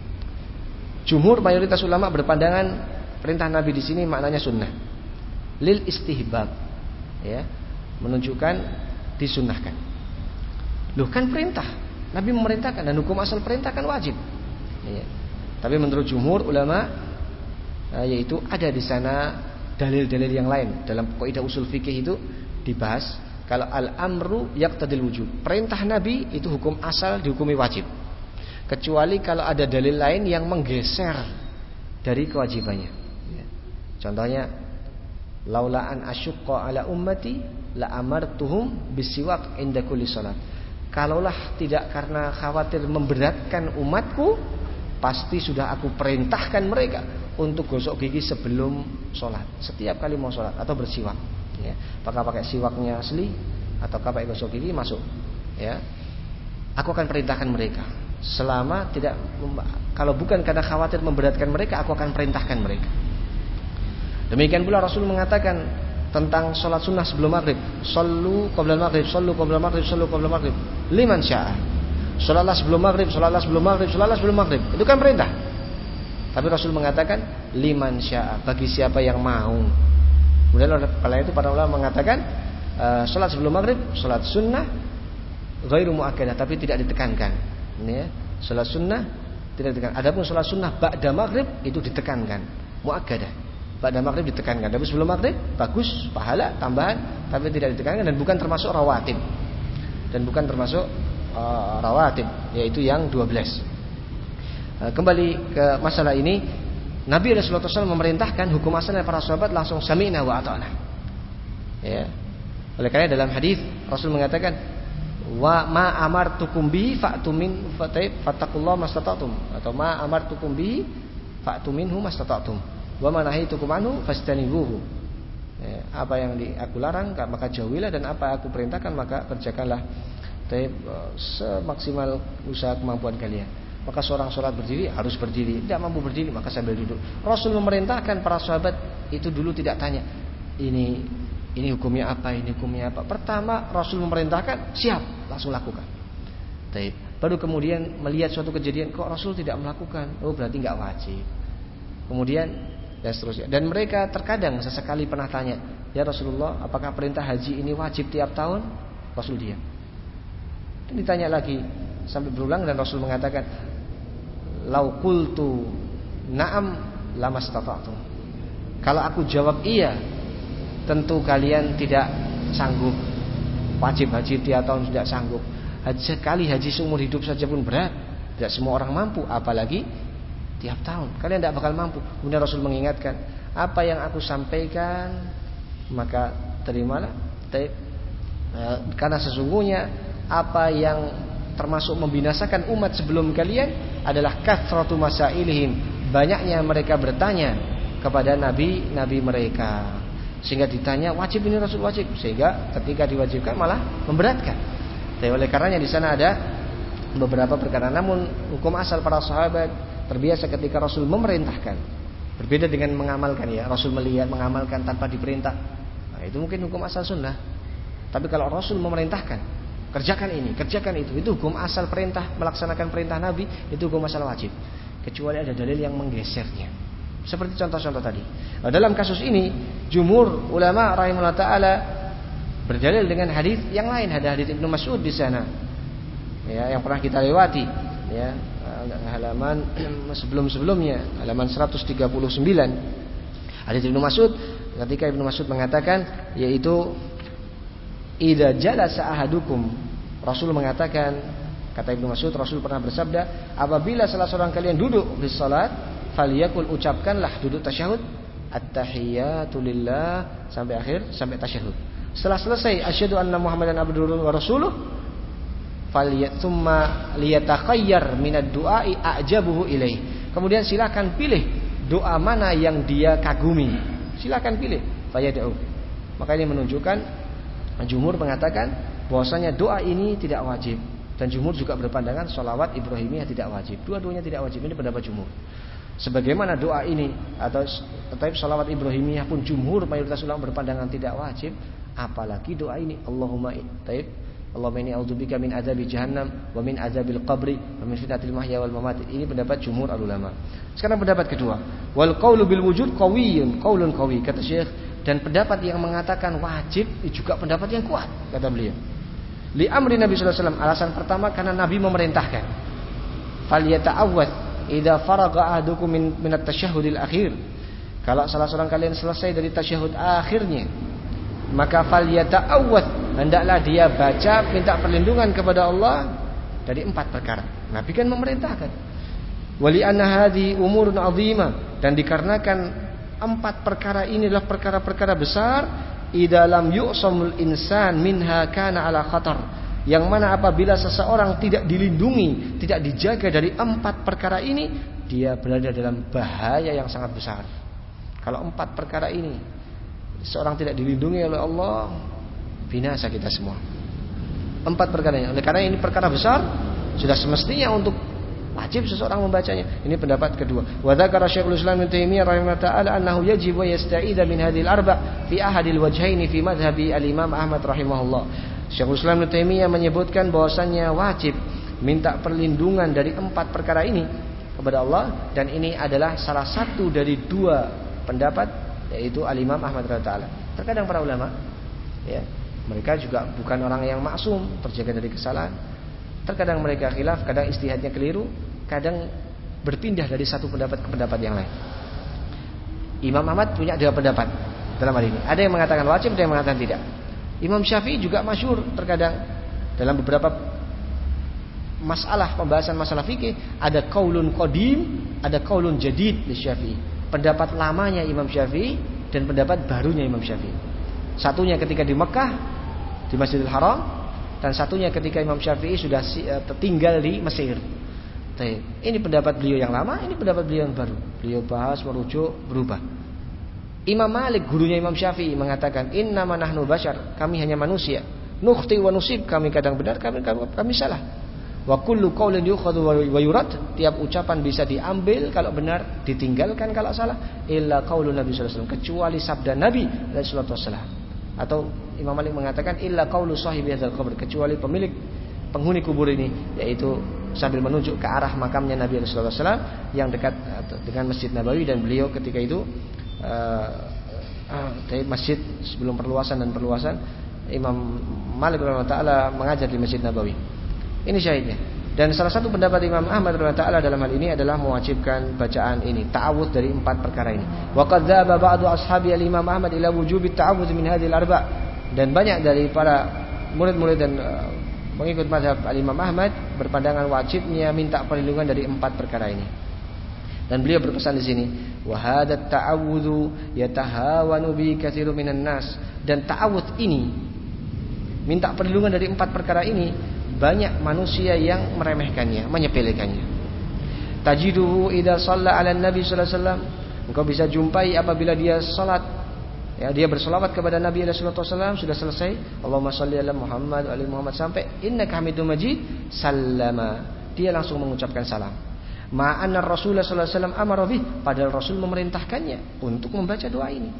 Jumhur mayoritas ulama berpandangan perintah Nabi di sini maknanya sunnah, lil istihbab, ya, menunjukkan disunnahkan. Loh kan perintah, Nabi memerintahkan dan hukum asal perintah kan wajib. Ya. Tapi menurut jumhur ulama, yaitu ada di sana dalil-dalil yang lain. Dalam kaidah usul fikih itu dibahas kalau al-amru yaqtadil wujub, perintah Nabi itu hukum asal dihukumi wajib. Kecuali kalau ada dalil lain yang menggeser dari kewajibannya. Contohnya, laula an asyqa ala ummati la amartuhum bisiwak inda kulli salat. Kalaulah tidak karena khawatir memberatkan umatku, pasti sudah aku perintahkan mereka untuk gosok gigi sebelum sholat, setiap kali mau sholat atau bersiwak. Ya, apakah pakai siwaknya asli atau pakai gosok gigi masuk. Ya, aku akan perintahkan mereka. Selama tidak, kalau bukan karena khawatir memberatkan mereka, aku akan perintahkan mereka. Demikian pula Rasul mengatakan tentang sholat sunnah sebelum maghrib, sallu qabla maghrib, sallu qabla maghrib, sallu qabla maghrib, liman syaa. Sholatlah sebelum maghrib, sholatlah sebelum maghrib, sholatlah sebelum maghrib. Itu kan perintah. Tapi Rasul mengatakan liman syaa, bagi siapa yang mau. Kemudian oleh itu para ulama mengatakan uh, sholat sebelum maghrib, sholat sunnah ghairu muakkadah, tapi tidak ditekankan. Ya, sholat sunnah tidak ditekankan. Adapun sholat sunnah ba'da maghrib itu ditekankan, muakkadah, Pada maghrib ditekankan. Tapi sebelum maghrib bagus, pahala tambahan, tapi tidak ditekankan dan bukan termasuk rawatib. Dan bukan termasuk uh, rawatib, yaitu yang dua belas. Uh, kembali ke masalah ini, Nabi Rasulullah shallallahu alaihi wasallam memerintahkan hukum asalnya para sahabat langsung sami'na wa ata'na. Ya. Oleh karena dalam hadis Rasul mengatakan wa ma amartukum bihi fa'tu min fattaqullaha mastata'tum, atau ma amartukum bihi fa'tu minhu mastata'tum. Wa ma nahaytukum anhu fastanibuhu. Ya, apa yang di, aku larang maka jauhilah, dan apa aku perintahkan maka kerjakanlah. Tapi semaksimal usaha kemampuan kalian. Maka seorang sholat berdiri harus berdiri, tidak mampu berdiri maka sambil duduk. Rasul memerintahkan para sahabat itu dulu tidak tanya ini ini hukumnya apa, ini hukumnya apa. Pertama Rasul memerintahkan, siap, langsung lakukan. Tapi baru kemudian melihat suatu kejadian kok Rasul tidak melakukan, oh berarti nggak wajib. Kemudian dan seterusnya. Dan mereka terkadang sesekali pernah tanya, ya Rasulullah, apakah perintah haji ini wajib tiap tahun? Rasul diam. Dan ditanya lagi sampai berulang, dan Rasul mengatakan, lau qultu na'am lamastata'tum. Kalau aku jawab iya, tentu kalian tidak sanggup. Wajib haji tiap tahun tidak sanggup. Haji sekali haji seumur hidup saja pun berat. Tidak semua orang mampu, apalagi tiap tahun. Kalian tidak bakal mampu. Kemudian Rasul mengingatkan, apa yang aku sampaikan maka terimalah. Karena sesungguhnya apa yang termasuk membinasakan umat sebelum kalian adalah kathratu masailihim, banyaknya mereka bertanya kepada nabi-nabi mereka, sehingga ditanya wajib ini Rasul wajib, sehingga ketika diwajibkan malah memberatkan. Jadi oleh karenanya di sana ada beberapa perkara. Namun hukum asal para sahabat terbiasa ketika Rasul memerintahkan. Berbeda dengan mengamalkan ya. Rasul melihat mengamalkan tanpa diperintah. Nah, itu mungkin hukum asal sunnah. Tapi kalau Rasul memerintahkan, kerjakan ini, kerjakan itu, itu hukum asal perintah, melaksanakan perintah Nabi, itu hukum asal wajib. Kecuali ada dalil yang menggesernya. Seperti contoh-contoh tadi. Nah, dalam kasus ini, jumhur ulama rahimahullah taala berdalil dengan hadis yang lain. Ada hadis Ibnu Mas'ud di sana. Ya, yang pernah kita lewati, ya. Halaman sebelum-sebelumnya, halaman seratus tiga puluh sembilan. Hadis Ibnu Mas'ud, ketika Ibnu Mas'ud mengatakan, yaitu idza jalasa ahadukum, Rasul mengatakan, kata Ibnu Mas'ud, Rasul pernah bersabda, apabila salah seorang kalian duduk di salat, falyakul, ucapkanlah duduk tasyahud, at-tahiyatu lillah sampai akhir, sampai tasyahud. Setelah selesai asyhadu anna Muhammadan abduhu wa rasuluh, falyatuma liyatakhayyar minad du'ai a'jabuhu ilaih. Kemudian silakan pilih doa mana yang dia kagumi. Silakan pilih, fayad'u. Maka ini menunjukkan jumhur mengatakan bahwasanya doa ini tidak wajib, dan jumhur juga berpandangan sholawat Ibrahimiyah tidak wajib. Dua-duanya tidak wajib. Ini pendapat jumhur. Sebagaimana doa ini atau tetapi sholawat Ibrahimiyah pun jumhur mayoritas ulama berpandangan tidak wajib, apalagi doa ini Allahumma taib Allahumma inni a'udzubika min adzabi jahannam wa min adzabil qabri wa min fitnatil mahya wal mamat. Ini pendapat jumhur ulama. Sekarang pendapat kedua, wal qaulu bil wujud qawiyyun, qaulun qawi, kata Syekh, dan pendapat yang mengatakan wajib juga pendapat yang kuat, kata beliau. Li amri Nabi sallallahu alaihi wasallam, alasan pertama karena Nabi memerintahkan. Falyata'awwadz idza faraga ahadukum min minat tasyahhudil akhir. Kalau salah seorang kalian selesai dari tasyahud akhirnya, maka falyata'awwadz, hendaklah dia baca minta perlindungan kepada Allah dari empat perkara. Nabi kan memerintahkan. Wali anna hadhi umurun azimah, dan dikarenakan empat perkara ini adalah perkara-perkara besar, idalam yu'samul insan minha kana ala khatar, yang mana apabila seseorang tidak dilindungi, tidak dijaga dari empat perkara ini, dia berada dalam bahaya yang sangat besar. Kalau empat perkara ini seorang tidak dilindungi oleh Allah, binasa kita semua. Empat perkaranya. Oleh karena ini perkara besar, sudah semestinya untuk wajib seseorang membacanya. Ini pendapat kedua. Wa dzakara Syekhul Islam Ibnu Taimiyah rahimahullah taala annahu yajib wa yasta'idza min hadhil arba' fi ahadil wajhaini fi madhhabi al-Imam Ahmad rahimahullah. Syekhul Islam Ibnu Taimiyah menyebutkan bahwasannya wajib minta perlindungan dari empat perkara ini kepada Allah, dan ini adalah salah satu dari dua pendapat, yaitu al-Imam Ahmad rahimahullah taala. Terkadang para ulama, ya, mereka juga bukan orang yang maksum, terjaga dari kesalahan. Terkadang mereka khilaf, kadang ijtihadnya keliru, kadang berpindah dari satu pendapat ke pendapat yang lain. Imam Ahmad punya dua pendapat dalam hal ini. Ada yang mengatakan wajib, ada yang mengatakan tidak. Imam Syafi'i juga masyhur terkadang dalam beberapa masalah pembahasan masalah fikih ada qaulun qadim, ada qaulun jadid di Syafi'i. Pendapat lamanya Imam Syafi'i dan pendapat barunya Imam Syafi'i. Satunya ketika di Mekah di Masjidil Haram, dan satunya ketika Imam Syafi'i sudah tinggal di Mesir. Ini pendapat beliau yang lama, ini pendapat beliau yang baru. Beliau bahas, merujuk, berubah. Imam Malik, gurunya Imam Syafi'i, mengatakan innama nahnu bashar, kami hanya manusia. Nukhti wa nusib, kami kadang benar, kami kami, kami salah. Wa kullu qaulin yukhadhu wa yurad, tiap ucapan bisa diambil kalau benar, ditinggalkan kalau salah. Illa qaulun Nabi sallallahu alaihi wasallam, kecuali sabda Nabi sallallahu alaihi wasallam. Atau Imam Malik mengatakan illa qaulu sahibi hadzal qabr, kecuali pemilik penghuni kubur ini, yaitu sambil menunjuk ke arah makamnya Nabi sallallahu alaihi wasallam yang dekat dengan Masjid Nabawi, dan beliau ketika itu uh, uh, masjid sebelum perluasan dan perluasan Imam Malik radhiyallahu taala mengajar di Masjid Nabawi. Ini syahidnya. Dan salah satu pendapat Imam Ahmad radhiyallahu taala dalam hal ini adalah mewajibkan bacaan ini, ta'awudz dari empat perkara ini. Wa qad dzaba ba'du ashabi al-Imam Ahmad ila wujubi ta'awudz min hadhil arba'. Dan banyak dari para murid-murid dan uh, pengikut mazhab al-Imam Ahmad berpandangan wajibnya minta perlindungan dari empat perkara ini. Dan beliau berpesan di sini, wa hadat ta'awudzu yatahawanu bi katsirun minan nas. Dan ta'awudz ini, minta perlindungan dari empat perkara ini, banyak manusia yang meremehkannya, menyepelekannya. Tajiduhu idza shalla 'ala Nabi sallallahu alaihi wasallam, engkau bisa jumpai apabila dia salat, ya, dia berselawat kepada Nabi sallallahu alaihi wasallam, sudah selesai Allahumma shalli ala Muhammad wa ali Muhammad sampai innaka Hamidum Majid, sallama, dia langsung mengucapkan salam. Ma'anna Rasulullah sallallahu alaihi wasallam amara bih, padahal Rasul memerintahkannya untuk membaca doa ini.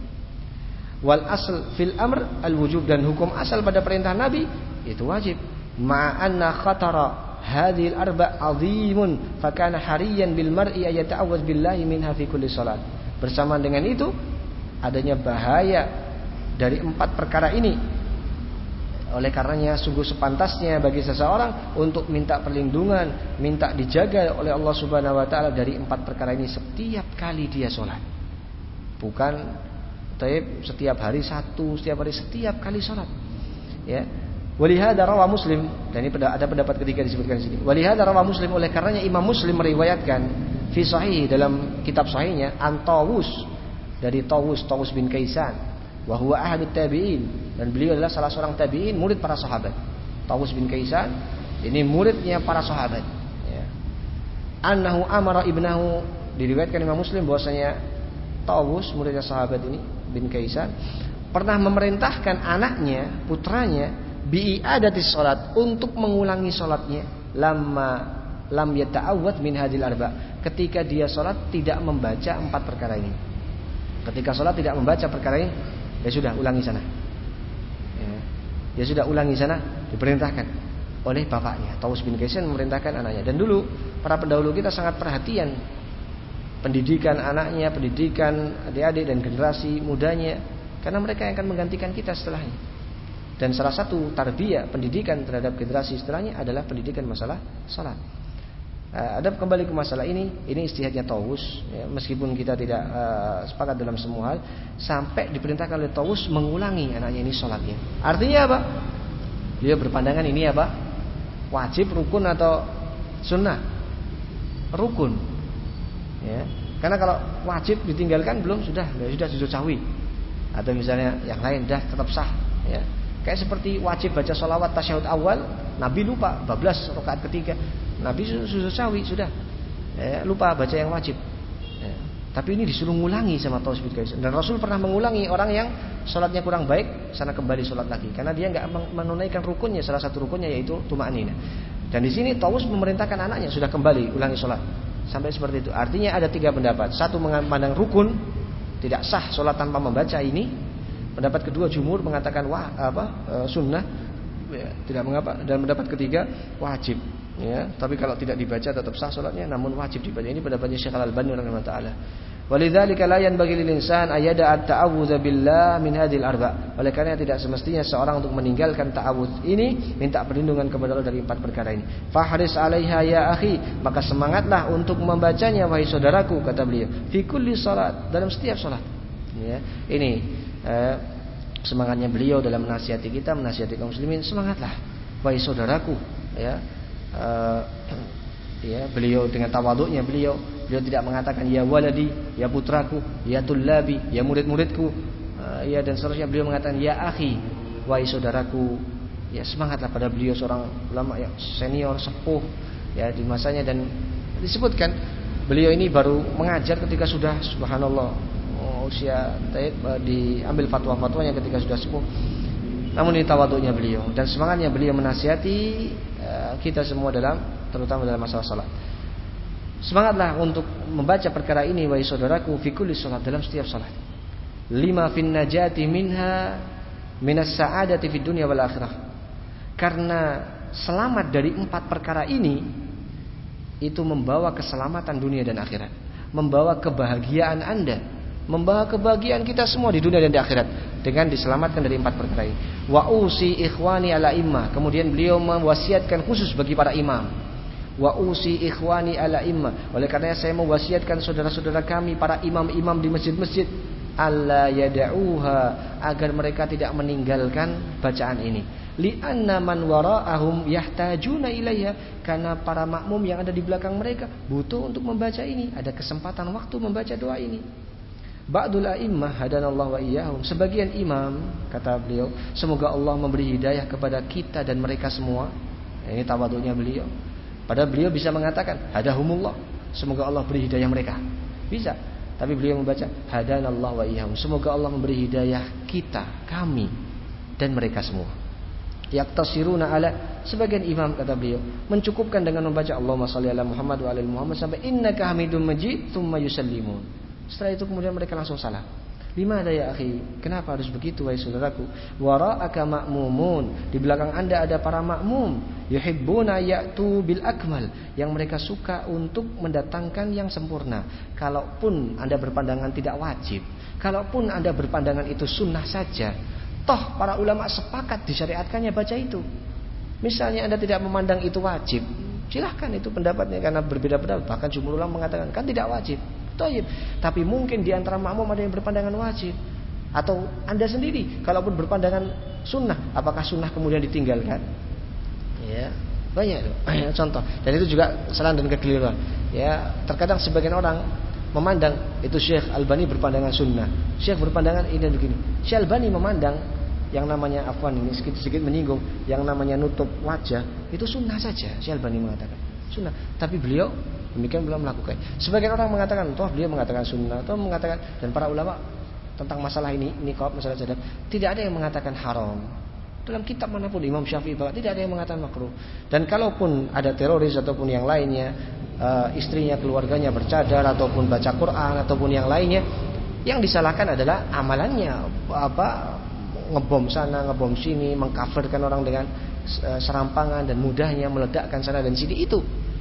Wal asl fil amr al wujub, dan hukum asal pada perintah Nabi itu wajib. Ma'anna khatara hadhil arba' azimun fakana hariyan bil mar'i ayata'awwadz billahi minha fi kulli salat. Bersama dengan itu adanya bahaya dari empat perkara ini, oleh karenanya sungguh sepantasnya bagi seseorang untuk minta perlindungan, minta dijaga oleh Allah Subhanahu wa taala dari empat perkara ini setiap kali dia sholat. Bukan setiap hari satu, setiap hari setiap kali sholat. Ya. Walihada rawa Muslim, dan ini ada pendapat ketiga disebutkan di sini. Walihada rawa Muslim, oleh karenanya Imam Muslim meriwayatkan fi sahih, dalam kitab sahihnya, an Tawus, dari Tawus, Tawus bin Kaisan, wa huwa ahadut tabi'in, dan beliau adalah salah seorang tabi'in, murid para sahabat. Tawus bin Kaisan ini muridnya para sahabat, ya. Annahu amara ibnahu, diriwayatkan Imam Muslim bahwasanya Tawus, muridnya sahabat ini bin Kaisan, pernah memerintahkan anaknya, putranya, bi'adati sholat, untuk mengulangi sholatnya, lama lam yata'awwadz min hadil arba', ketika dia sholat tidak membaca empat perkara ini. Ketika sholat tidak membaca perkara ini, ya sudah ulangi sana, ya, ya sudah ulangi sana, diperintahkan oleh bapaknya. Tawus bin Kaisan memerintahkan anaknya. Dan dulu para pendahulu kita sangat perhatian pendidikan anaknya, pendidikan adik-adik dan generasi mudanya, karena mereka yang akan menggantikan kita setelahnya. Dan salah satu tarbiyah, pendidikan terhadap generasi setelahnya adalah pendidikan masalah salat. Uh, ada kembali ke masalah ini, ini istihadnya Tawus, ya, meskipun kita tidak uh, sepakat dalam semua hal, sampai diperintahkan oleh Tawus mengulangi anaknya ini salatnya. Artinya apa? Dia berpandangan ini apa? Wajib, rukun atau sunnah? Rukun. Ya. Karena kalau wajib ditinggalkan belum, sudah, sudah sudah atau misalnya yang lain dah tetap sah, ya. Kayak seperti wajib baca sholawat tasyahud awal, Nabi lupa bablas rakaat ketiga, Nabi sudah sawi sudah, ya, lupa baca yang wajib, ya. Tapi ini disuruh ngulangi sama Tawus bin Kaisan. Dan Rasul pernah mengulangi orang yang sholatnya kurang baik, sana kembali sholat lagi, karena dia nggak menunaikan rukunnya, salah satu rukunnya yaitu tuma'nina. Dan di sini Tawus memerintahkan anaknya sudah kembali ulangi sholat, sampai seperti itu. Artinya ada tiga pendapat. Satu memandang rukun, tidak sah sholat tanpa membaca ini. Pendapat kedua jumhur mengatakan wah apa e, sunnah, ya, tidak mengapa. Dan pendapat ketiga wajib, ya. Tapi kalau tidak dibaca tetap sah sholatnya, namun wajib dibaca. Ini pendapatnya Syekh Al-Albani rahimahullah taala. Walidzalika la yanbaghi lil insan ayada at-ta'awudz billah min hadhil arba'. Oleh karena tidak semestinya seorang untuk meninggalkan ta'awudz ini, minta perlindungan kepada Allah dari empat perkara ini. Fahris 'alaiha ya akhi, maka semangatlah untuk membacanya wahai saudaraku, kata beliau. Fi kulli salat, dalam setiap salat. Ya, ini eh, semangatnya beliau dalam menasihati kita, menasihati kaum muslimin. Semangatlah, wahai saudaraku, ya. Eh, ya, beliau dengan tawaduknya beliau, beliau tidak mengatakan ya waladi, ya putraku, ya tullabi, ya murid-muridku, eh, ya dan seterusnya. Beliau mengatakan ya akhi, wahai saudaraku. Ya, semangatlah pada beliau seorang ulama yang senior, sepuh ya di masanya, dan disebutkan beliau ini baru mengajar ketika sudah subhanallah usia taib, diambil fatwa-fatwanya ketika sudah sepuh. Namun ini tawaduknya beliau dan semangatnya beliau menasihati uh, kita semua dalam, terutama dalam masalah salat. Semangatlah untuk membaca perkara ini wahai saudaraku fi kulli salat, dalam setiap salat. Lima fin najati minha minas sa'adati fid dunya wal akhirah. Karena selamat dari empat perkara ini itu membawa keselamatan dunia dan akhirat, membawa kebahagiaan Anda, membawa kebahagiaan kita semua di dunia dan di akhirat dengan diselamatkan dari empat perkara ini. Wa usi ikhwani ala imma, kemudian beliau mewasiatkan khusus bagi para imam. Wa usi ikhwani ala imma, oleh karenanya saya mewasiatkan saudara-saudara kami para imam-imam di masjid-masjid alla yada'uha, agar mereka tidak meninggalkan bacaan ini. Li'anna man wara'ahum yahtajuna ilaiha, karena para makmum yang ada di belakang mereka butuh untuk membaca ini, ada kesempatan waktu membaca doa ini. Ba'dul a'immah hadanallahu wa iyyahum, sebagian imam kata beliau, semoga Allah memberi hidayah kepada kita dan mereka semua. Ini tawaduknya beliau. Padahal beliau bisa mengatakan hadahumullah, semoga Allah beri hidayah mereka. Bisa. Tapi beliau membaca hadanallahu wa iyyahum, semoga Allah memberi hidayah kita, kami dan mereka semua. Yaktasiruna ala, sebagian imam kata beliau mencukupkan dengan membaca Allahumma shalli ala Muhammad wa ala Muhammad sampai innaka hamidum majid tsumma yusallimun. Setelah itu kemudian mereka langsung salam. Lima ada ya akhi, kenapa harus begitu wahai saudaraku? Wara'aka ma'mumun, di belakang Anda ada para makmum, yuhibbuna ya'tu bil akmal, yang mereka suka untuk mendatangkan yang sempurna. Kalaupun Anda berpandangan tidak wajib, kalaupun Anda berpandangan itu sunnah saja, toh para ulama sepakat disyariatkannya baca itu. Misalnya Anda tidak memandang itu wajib, silahkan, itu pendapatnya karena berbeda pendapat. Bahkan jumhur ulama mengatakan kan tidak wajib. Toyib. Tapi mungkin di antara makmum ada yang berpandangan wajib, atau Anda sendiri kalaupun berpandangan sunnah, apakah sunnah kemudian ditinggalkan? Ya, banyak itu contoh. Dan itu juga kesalahan dan kekeliruan. Ya, terkadang sebagian orang memandang itu Syekh Albani berpandangan sunnah, Syekh berpandangan ini dan begini. Syekh Albani memandang yang namanya afwan ini sedikit-sedikit menyinggung, yang namanya nutup wajah itu sunnah saja. Syekh Albani mengatakan sunnah, tapi beliau demikian belum melakukan. Sebagian orang mengatakan, toh beliau mengatakan sunnah, toh mengatakan, dan para ulama tentang masalah ini, niqab, masalah cadar, tidak ada yang mengatakan haram. Dalam kitab manapun Imam Syafi'i bahwa tidak ada yang mengatakan makruh. Dan kalaupun ada teroris ataupun yang lainnya, uh, istrinya, keluarganya bercadar ataupun baca Quran ataupun yang lainnya, yang disalahkan adalah amalannya, apa ngebom sana, ngebom sini, mengkafirkan orang dengan uh, serampangan dan mudahnya meledakkan sana dan sini itu.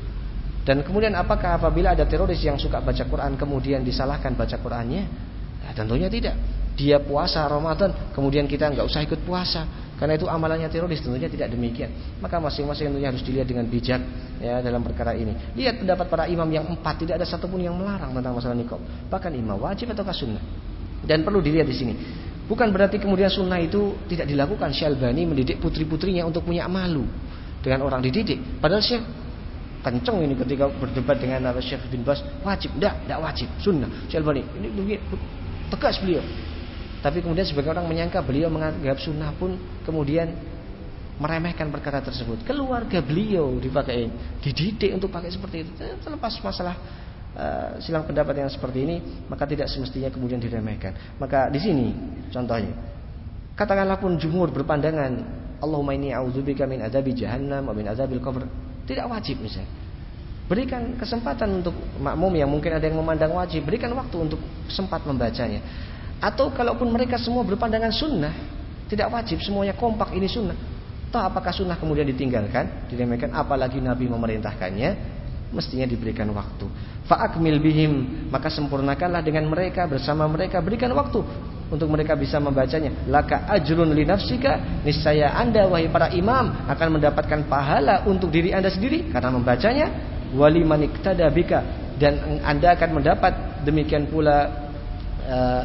Dan kemudian apakah apabila ada teroris yang suka baca Quran kemudian disalahkan baca Qurannya? Nah, tentunya tidak. Dia puasa Ramadan kemudian kita nggak usah ikut puasa karena itu amalannya teroris, tentunya tidak demikian. Maka masing-masing tentunya harus dilihat dengan bijak ya dalam perkara ini. Lihat pendapat para imam yang empat, tidak ada satupun yang melarang tentang masalah niqab. Bahkan imam wajib atau sunnah. Dan perlu dilihat di sini. Bukan berarti kemudian sunnah itu tidak dilakukan. Syekh Albani mendidik putri-putrinya untuk punya malu dengan orang dididik. Padahal Syekh kenceng ini ketika berdebat dengan Syekh bin Bas, wajib, enggak, enggak wajib, sunnah. Syekh Albani ini tegas beliau. Tapi kemudian sebagian orang menyangka beliau menganggap sunnah pun kemudian meremehkan perkara tersebut. Keluarga beliau dipakai, dididik untuk pakai seperti itu. Terlepas masalah uh, silang pendapat yang seperti ini, maka tidak semestinya kemudian diremehkan. Maka di sini contohnya, katakanlah pun jumhur berpandangan Allahumma inni a'udzubika min adzabi jahannam wa min adzabil qabr, tidak wajib misalnya. Berikan kesempatan untuk makmum yang mungkin ada yang memandang wajib, berikan waktu untuk sempat membacanya. Atau kalaupun mereka semua berpandangan sunnah, tidak wajib, semuanya kompak ini sunnah. Toh apakah sunnah kemudian ditinggalkan, diremehkan? Apalagi Nabi memerintahkannya, mestinya diberikan waktu. Fa'akmil bihim, maka sempurnakanlah dengan mereka, bersama mereka, berikan waktu untuk mereka bisa membacanya. Laka ajrun li nafsika, niscaya Anda wahai para imam akan mendapatkan pahala untuk diri Anda sendiri karena membacanya. Wali maniktada bika, dan Anda akan mendapat demikian pula uh,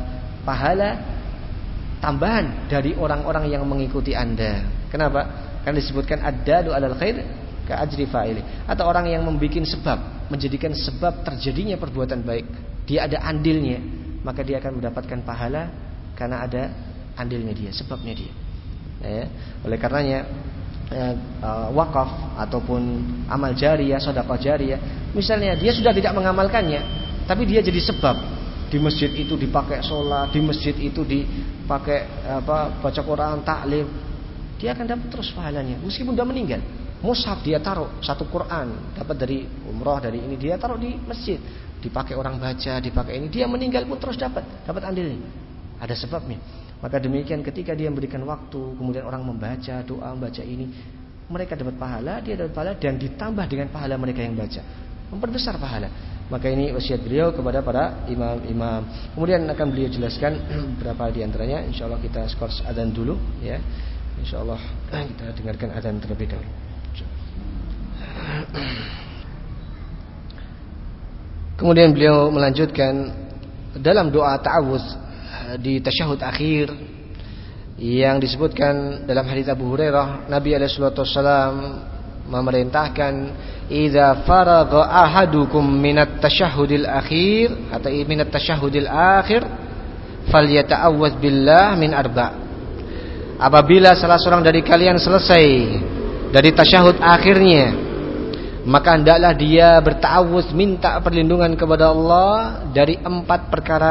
pahala tambahan dari orang-orang yang mengikuti Anda. Kenapa? Karena disebutkan ad-dalu 'alal khair ka ajri fa'ili. Atau orang yang membuat sebab, menjadikan sebab terjadinya perbuatan baik, dia ada andilnya, maka dia akan mendapatkan pahala karena ada andilnya dia, sebabnya dia. Ya. Oleh karenanya eh, uh, wakaf ataupun amal jariyah, sedekah jariyah, misalnya dia sudah tidak mengamalkannya, tapi dia jadi sebab. Di masjid itu dipakai sholat, di masjid itu dipakai apa, baca Quran, taklim, dia akan dapat terus pahalanya meskipun sudah meninggal. Mushaf dia taruh satu Quran, dapat dari umroh, dari ini dia taruh di masjid, dipakai orang baca, dipakai ini, dia meninggal pun terus dapat dapat andilnya. Ada sebabnya. Maka demikian ketika dia memberikan waktu, kemudian orang membaca doa, membaca ini, mereka dapat pahala, dia dapat pahala, dan ditambah dengan pahala mereka yang baca, memperbesar pahala. Maka ini wasiat beliau kepada para imam-imam. Kemudian akan beliau jelaskan beberapa di antaranya. Insyaallah kita skor adzan dulu ya. Insyaallah kita dengarkan adzan terlebih dahulu. Kemudian beliau melanjutkan dalam doa ta'awuz di tasyahud akhir yang disebutkan dalam hadis Abu Hurairah, Nabi alaihi salatu wasallam memerintahkan idza faragha ahadukum minat tasyahhudil akhir atau minat tasyahhudil akhir falyata'awwadz billah min arba'. Apabila salah seorang dari kalian selesai dari tasyahud akhirnya, maka hendaklah dia berta'awudz, minta perlindungan kepada Allah dari empat perkara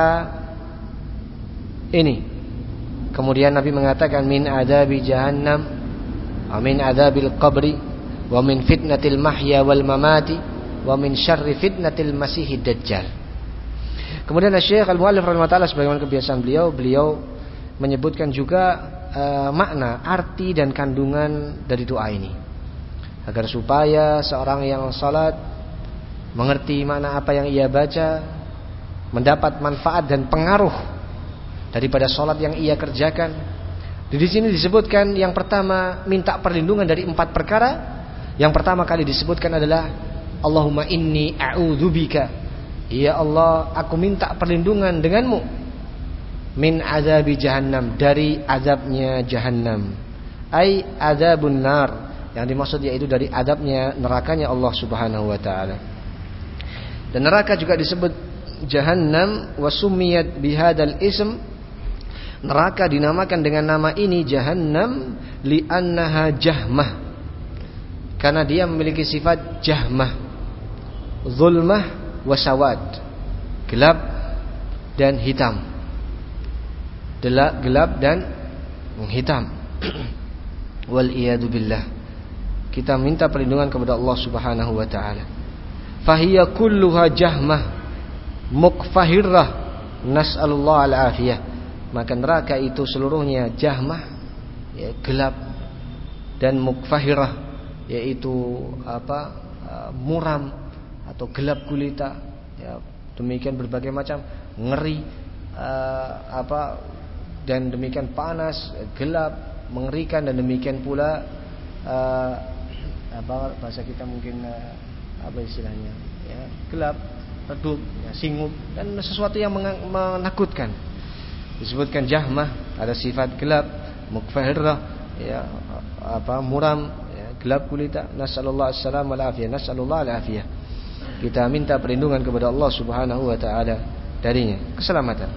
ini. Kemudian Nabi mengatakan min adzabi jahannam wa min adzabil qabri wa min fitnatil mahya wal mamati wa min syarri fitnatil masihid dajjal. Kemudian Syekh Al-Mu'allif rahimahullah taala sebagaimana kebiasaan beliau, beliau menyebutkan juga uh, makna, arti dan kandungan dari doa ini, agar supaya seorang yang salat mengerti makna apa yang ia baca, mendapat manfaat dan pengaruh daripada salat yang ia kerjakan. Di sini disebutkan yang pertama minta perlindungan dari empat perkara. Yang pertama kali disebutkan adalah Allahumma inni a'udzubika, ya Allah aku minta perlindungan denganmu, min azabi jahannam, dari azabnya jahannam, ai azabun nar, yang dimaksud yaitu dari azabnya nerakanya Allah Subhanahu wa taala. Dan neraka juga disebut jahannam, wa summiyat bihadzal ism, neraka dinamakan dengan nama ini jahannam li'annaha jahmah, karena dia memiliki sifat jahmah, zulmah wasawad, gelap dan hitam, gelap dan hitam. Wal iyadu billah, kita minta perlindungan kepada Allah Subhanahu wa taala. Fahiya kulluha jahmah mukfahirah, nas'alullah al-afiyah. Maka neraka itu seluruhnya jahmah, ya, gelap, dan mukfahirah, yaitu apa, uh, muram atau gelap gulita, ya, demikian berbagai macam, ngeri, uh, apa, dan demikian panas, gelap, mengerikan, dan demikian pula uh, apa bahasa kita mungkin uh, apa istilahnya, ya, gelap, redup, ya, singup, dan sesuatu yang menakutkan. Disebutkan jahmah, ada sifat gelap, mukfahirah, ya, apa, muram, ya, gelap gulita. Nasallallahu alaihi wal afiyah, nasallallahu alaihi. Kita minta perlindungan kepada Allah Subhanahu wa taala darinya, keselamatan.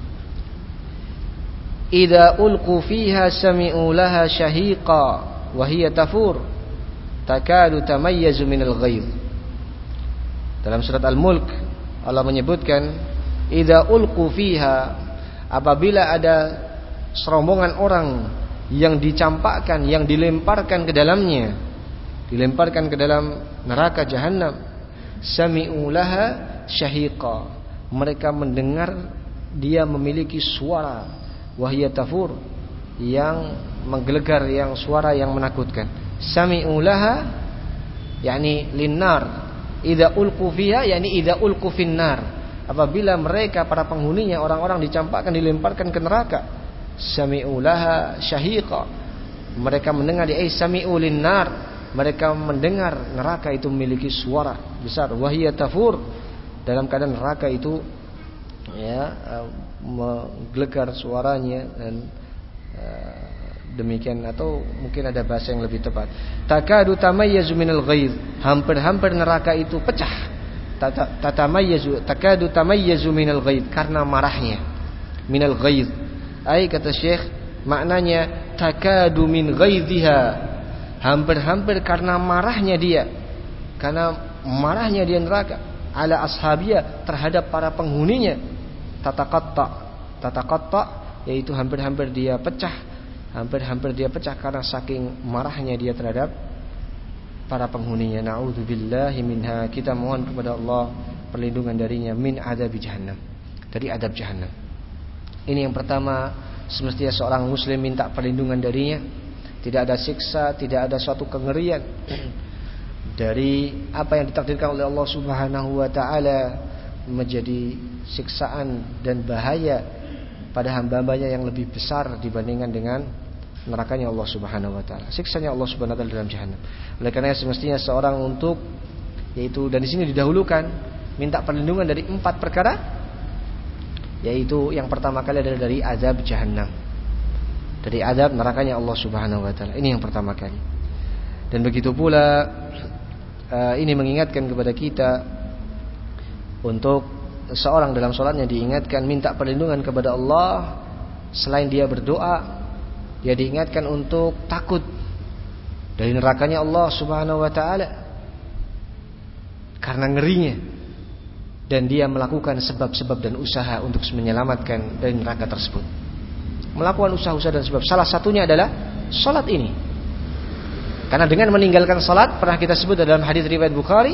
Idza ulqu fiha sami'u laha shahiqa wa hiya tafur takadu tamayyazu minal ghayz. Dalam surat Al-Mulk Allah menyebutkan idza ulqu fiha, apabila ada serombongan orang yang dicampakkan, yang dilemparkan ke dalamnya, dilemparkan ke dalam neraka jahannam, sami'u laha syahiqa, mereka mendengar dia memiliki suara, wahya tafur, yang menggelegar, yang suara yang menakutkan. Sami'u laha yakni linnar, idza ulqu fiha yakni idza ulqu finnar, apabila mereka para penghuninya, orang-orang dicampakkan, dilemparkan ke neraka. Sami'u laha syahiqa, mereka mendengar, di ay sami'u linnar, mereka mendengar neraka itu memiliki suara besar, wahya tafur, dalam keadaan neraka itu, ya, menggelegar suaranya dan uh, demikian, atau mungkin ada bahasa yang lebih tepat, takadu tamayyazu minal ghaidh, hampir-hampir neraka itu pecah. Tatamayyazu takadu tamayyazu minal ghaidh, karena marahnya. Minal ghaidh ai kata Syekh maknanya takadu min ghaidhiha, hampir-hampir karena marahnya dia, karena marahnya dia neraka, ala ashabiyah, terhadap para penghuninya, tataqatta tataqatta yaitu hampir-hampir dia pecah, hampir-hampir dia pecah karena saking marahnya dia terhadap para penghuninya. Na'udzubillahi minha, kita mohon kepada Allah perlindungan darinya, min adzab jahannam, dari adab jahannam. Ini yang pertama, semestinya seorang muslim minta perlindungan darinya. Tidak ada siksa, tidak ada suatu kengerian dari apa yang ditakdirkan oleh Allah Subhanahu wa taala menjadi siksaan dan bahaya pada hamba-hambanya yang lebih besar dibandingkan dengan nerakanya Allah Subhanahu wa taala, siksanya Allah Subhanahu wa taala dalam jahannam. Oleh karena semestinya seorang untuk, yaitu, dan di sini didahulukan minta perlindungan dari empat perkara, yaitu yang pertama kali adalah dari azab jahannam, dari azab nerakanya Allah Subhanahu wa taala. Ini yang pertama kali. Dan begitu pula uh, ini mengingatkan kepada kita untuk seorang dalam sholatnya diingatkan minta perlindungan kepada Allah. Selain dia berdoa, dia diingatkan untuk takut dari nerakanya Allah Subhanahu wa taala karena ngerinya, dan dia melakukan sebab-sebab dan usaha untuk menyelamatkan dari neraka tersebut. Melakukan usaha-usaha dan sebab. Salah satunya adalah salat ini. Karena dengan meninggalkan salat, pernah kita sebut dalam hadis riwayat Bukhari,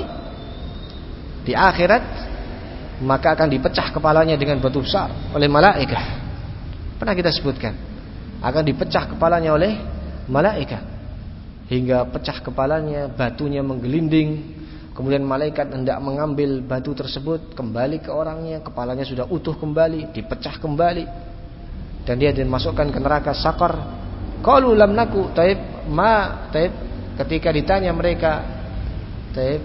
di akhirat maka akan dipecah kepalanya dengan batu besar oleh malaikat. Pernah kita sebutkan, akan dipecah kepalanya oleh malaikat hingga pecah kepalanya, batunya menggelinding. Kemudian malaikat hendak mengambil batu tersebut kembali ke orangnya, kepalanya sudah utuh kembali, dipecah kembali, dan dia dimasukkan ke neraka sakar. Qalu lam naku taib ma taib, ketika ditanya mereka, taib,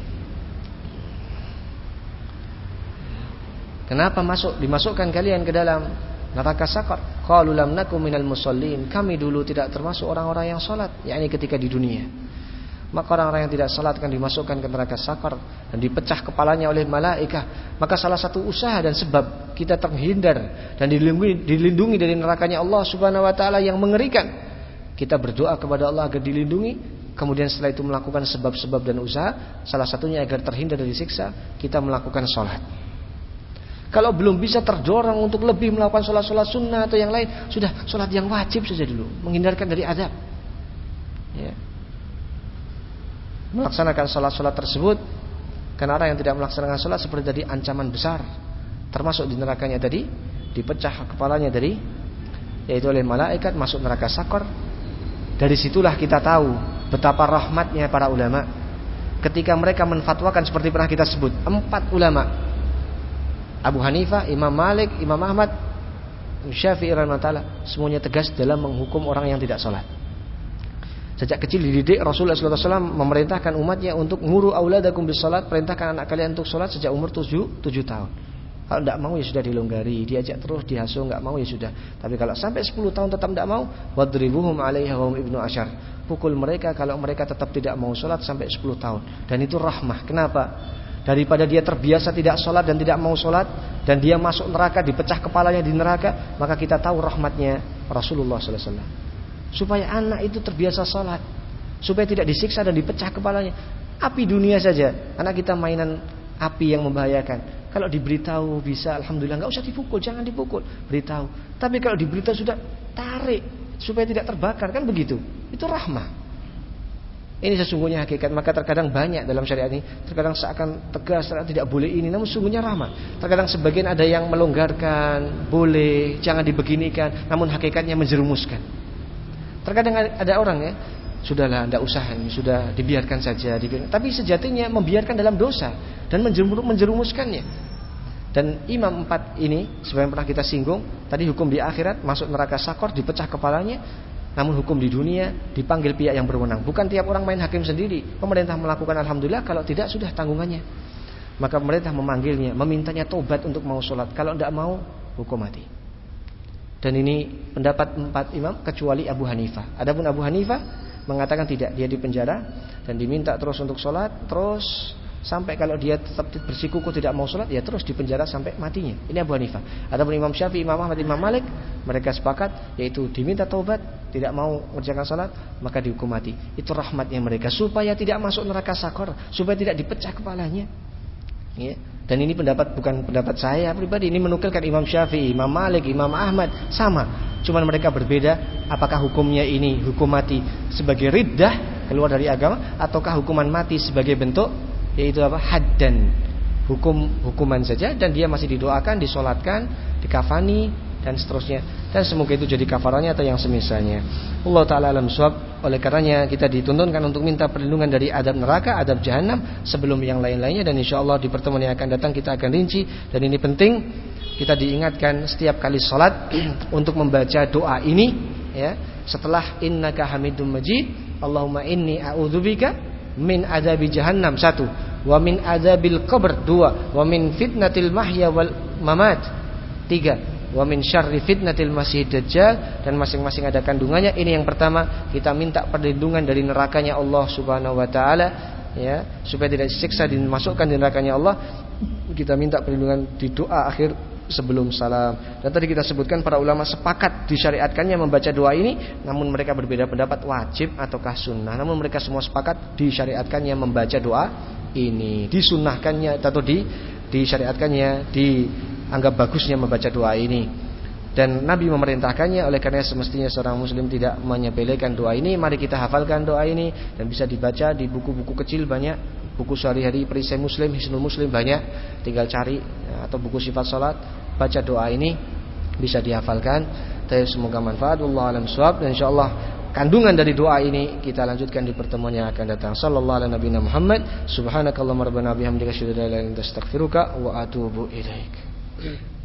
kenapa masuk dimasukkan kalian ke dalam neraka sakar? Qalu lam nakum minal musallin, kami dulu tidak termasuk orang-orang yang salat, yakni ketika di dunia. Maka orang-orang yang tidak salat akan dimasukkan ke neraka sakar dan dipecah kepalanya oleh malaikat. Maka salah satu usaha dan sebab kita terhindar dan dilindungi, dilindungi dari nerakanya Allah Subhanahu wa taala yang mengerikan, kita berdoa kepada Allah agar dilindungi. Kemudian setelah itu melakukan sebab-sebab dan usaha. Salah satunya agar terhindar dari siksa, kita melakukan sholat. Kalau belum bisa terdorong untuk lebih melakukan sholat-sholat sunnah atau yang lain, sudah sholat yang wajib saja dulu, menghindarkan dari azab, ya. Melaksanakan sholat-sholat tersebut, karena orang yang tidak melaksanakan sholat seperti tadi ancaman besar, termasuk di nerakanya tadi, dipecah kepalanya dari, yaitu oleh malaikat, masuk neraka sakar. Dari situlah kita tahu betapa rahmatnya para ulama ketika mereka menfatwakan seperti pernah kita sebut, empat ulama, Abu Hanifah, Imam Malik, Imam Ahmad, Syafi'i rahimahullah, semuanya tegas dalam menghukum orang yang tidak sholat. Sejak kecil dididik, Rasulullah shallallahu alaihi wasallam memerintahkan umatnya untuk nguru auladakum bis salat, perintahkan anak kalian untuk sholat sejak umur tujuh, tujuh tahun. Kalau tidak mau ya sudah dilonggari, diajak terus, dihasuh, enggak mau ya sudah. Tapi kalau sampai sepuluh tahun tetap tidak mau, wadribuhum alaiha wa hum ibnu asyar. Pukul mereka kalau mereka tetap tidak mau sholat sampai sepuluh tahun. Dan itu rahmah. Kenapa? Daripada dia terbiasa tidak sholat dan tidak mau sholat, dan dia masuk neraka, dipecah kepalanya di neraka, maka kita tahu rahmatnya Rasulullah shallallahu alaihi wasallam. Supaya anak itu terbiasa sholat, supaya tidak disiksa dan dipecah kepalanya. Api dunia saja, anak kita mainan api yang membahayakan. Kalau diberitahu bisa, alhamdulillah, nggak usah dipukul, jangan dipukul, beritahu. Tapi kalau diberitahu sudah, tarik supaya tidak terbakar, kan begitu. Itu rahmah. Ini sesungguhnya hakikat. Maka terkadang banyak dalam syariat ini, terkadang seakan tegas, tidak boleh ini, namun sesungguhnya rahmat. Terkadang sebagian ada yang melonggarkan, boleh, jangan dibeginikan, namun hakikatnya menjerumuskan. Terkadang ada orang ya, sudahlah, tidak usah ini, sudah dibiarkan saja, dibiarkan. Tapi sejatinya membiarkan dalam dosa dan menjerumuskannya. Dan imam empat ini, seperti yang pernah kita singgung tadi, hukum di akhirat, masuk neraka sakor, dipecah kepalanya. Namun hukum di dunia dipanggil pihak yang berwenang. Bukan tiap orang main hakim sendiri. Pemerintah melakukan, alhamdulillah, kalau tidak sudah tanggungannya. Maka pemerintah memanggilnya, memintanya tobat untuk mau sholat. Kalau tidak mau, hukum mati. Dan ini pendapat empat imam kecuali Abu Hanifah. Adapun Abu Hanifah mengatakan tidak, dia dipenjara dan diminta terus untuk sholat, terus sampai kalau dia tetap bersikukuh tidak mau sholat, ya terus dipenjara sampai matinya. Ini Abu Hanifah. Adapun Imam Syafi'i, Imam Ahmad, Imam Malik, mereka sepakat yaitu diminta taubat, tidak mau mengerjakan sholat, maka dihukum mati. Itu rahmatnya mereka supaya tidak masuk neraka sakor, supaya tidak dipecah kepalanya. Ya. Dan ini pendapat bukan pendapat saya pribadi, ini menukilkan Imam Syafi'i, Imam Malik, Imam Ahmad, sama. Cuman mereka berbeda, apakah hukumnya ini hukum mati sebagai riddah, keluar dari agama, ataukah hukuman mati sebagai bentuk yaitu apa? Haddan, hukum hukuman saja, dan dia masih didoakan, disolatkan, dikafani dan seterusnya, dan semoga itu jadi kafaranya atau yang semisalnya. Allah Ta'ala alam shawab. Oleh karenanya kita dituntunkan untuk minta perlindungan dari adab neraka, adab jahanam sebelum yang lain-lainnya, dan insyaallah di pertemuan yang akan datang kita akan rinci. Dan ini penting kita diingatkan setiap kali sholat untuk membaca doa ini, ya, setelah innaka hamidum majid, Allahumma inni a'udzubika min adabi jahannam, satu, wa min adabil qabr, dua, wa min fitnatil mahya wal mamat, tiga, wa min syarri fitnatil masih dajjal, dan masing-masing ada kandungannya. Ini yang pertama, kita minta perlindungan dari nerakanya Allah Subhanahu wa taala, ya, supaya tidak disiksa dimasukkan di nerakanya Allah. Kita minta perlindungan di doa akhir sebelum salam. Dan tadi kita sebutkan para ulama sepakat disyariatkannya membaca doa ini, namun mereka berbeda pendapat wajib ataukah sunnah. Namun mereka semua sepakat disyariatkannya membaca doa ini, disunnahkannya atau di disyariatkannya, dianggap bagusnya membaca doa ini. Dan Nabi memerintahkannya, oleh karena semestinya seorang muslim tidak menyepelekan doa ini. Mari kita hafalkan doa ini, dan bisa dibaca di buku-buku kecil banyak, buku sehari-hari perisai muslim, Hisnul Muslim banyak, tinggal cari, atau buku sifat salat, baca doa ini, bisa dihafalkan. Dan semoga manfaat. Wallahu a'lam bishawab. Dan insyaallah kandungan dari doa ini kita lanjutkan di pertemuan yang akan datang. Sallallahu alaihi nabiyina Muhammad. Subhanakallahumma rabbana bihamdika asyhadu an la ilaha illa anta astaghfiruka wa atubu ilaik.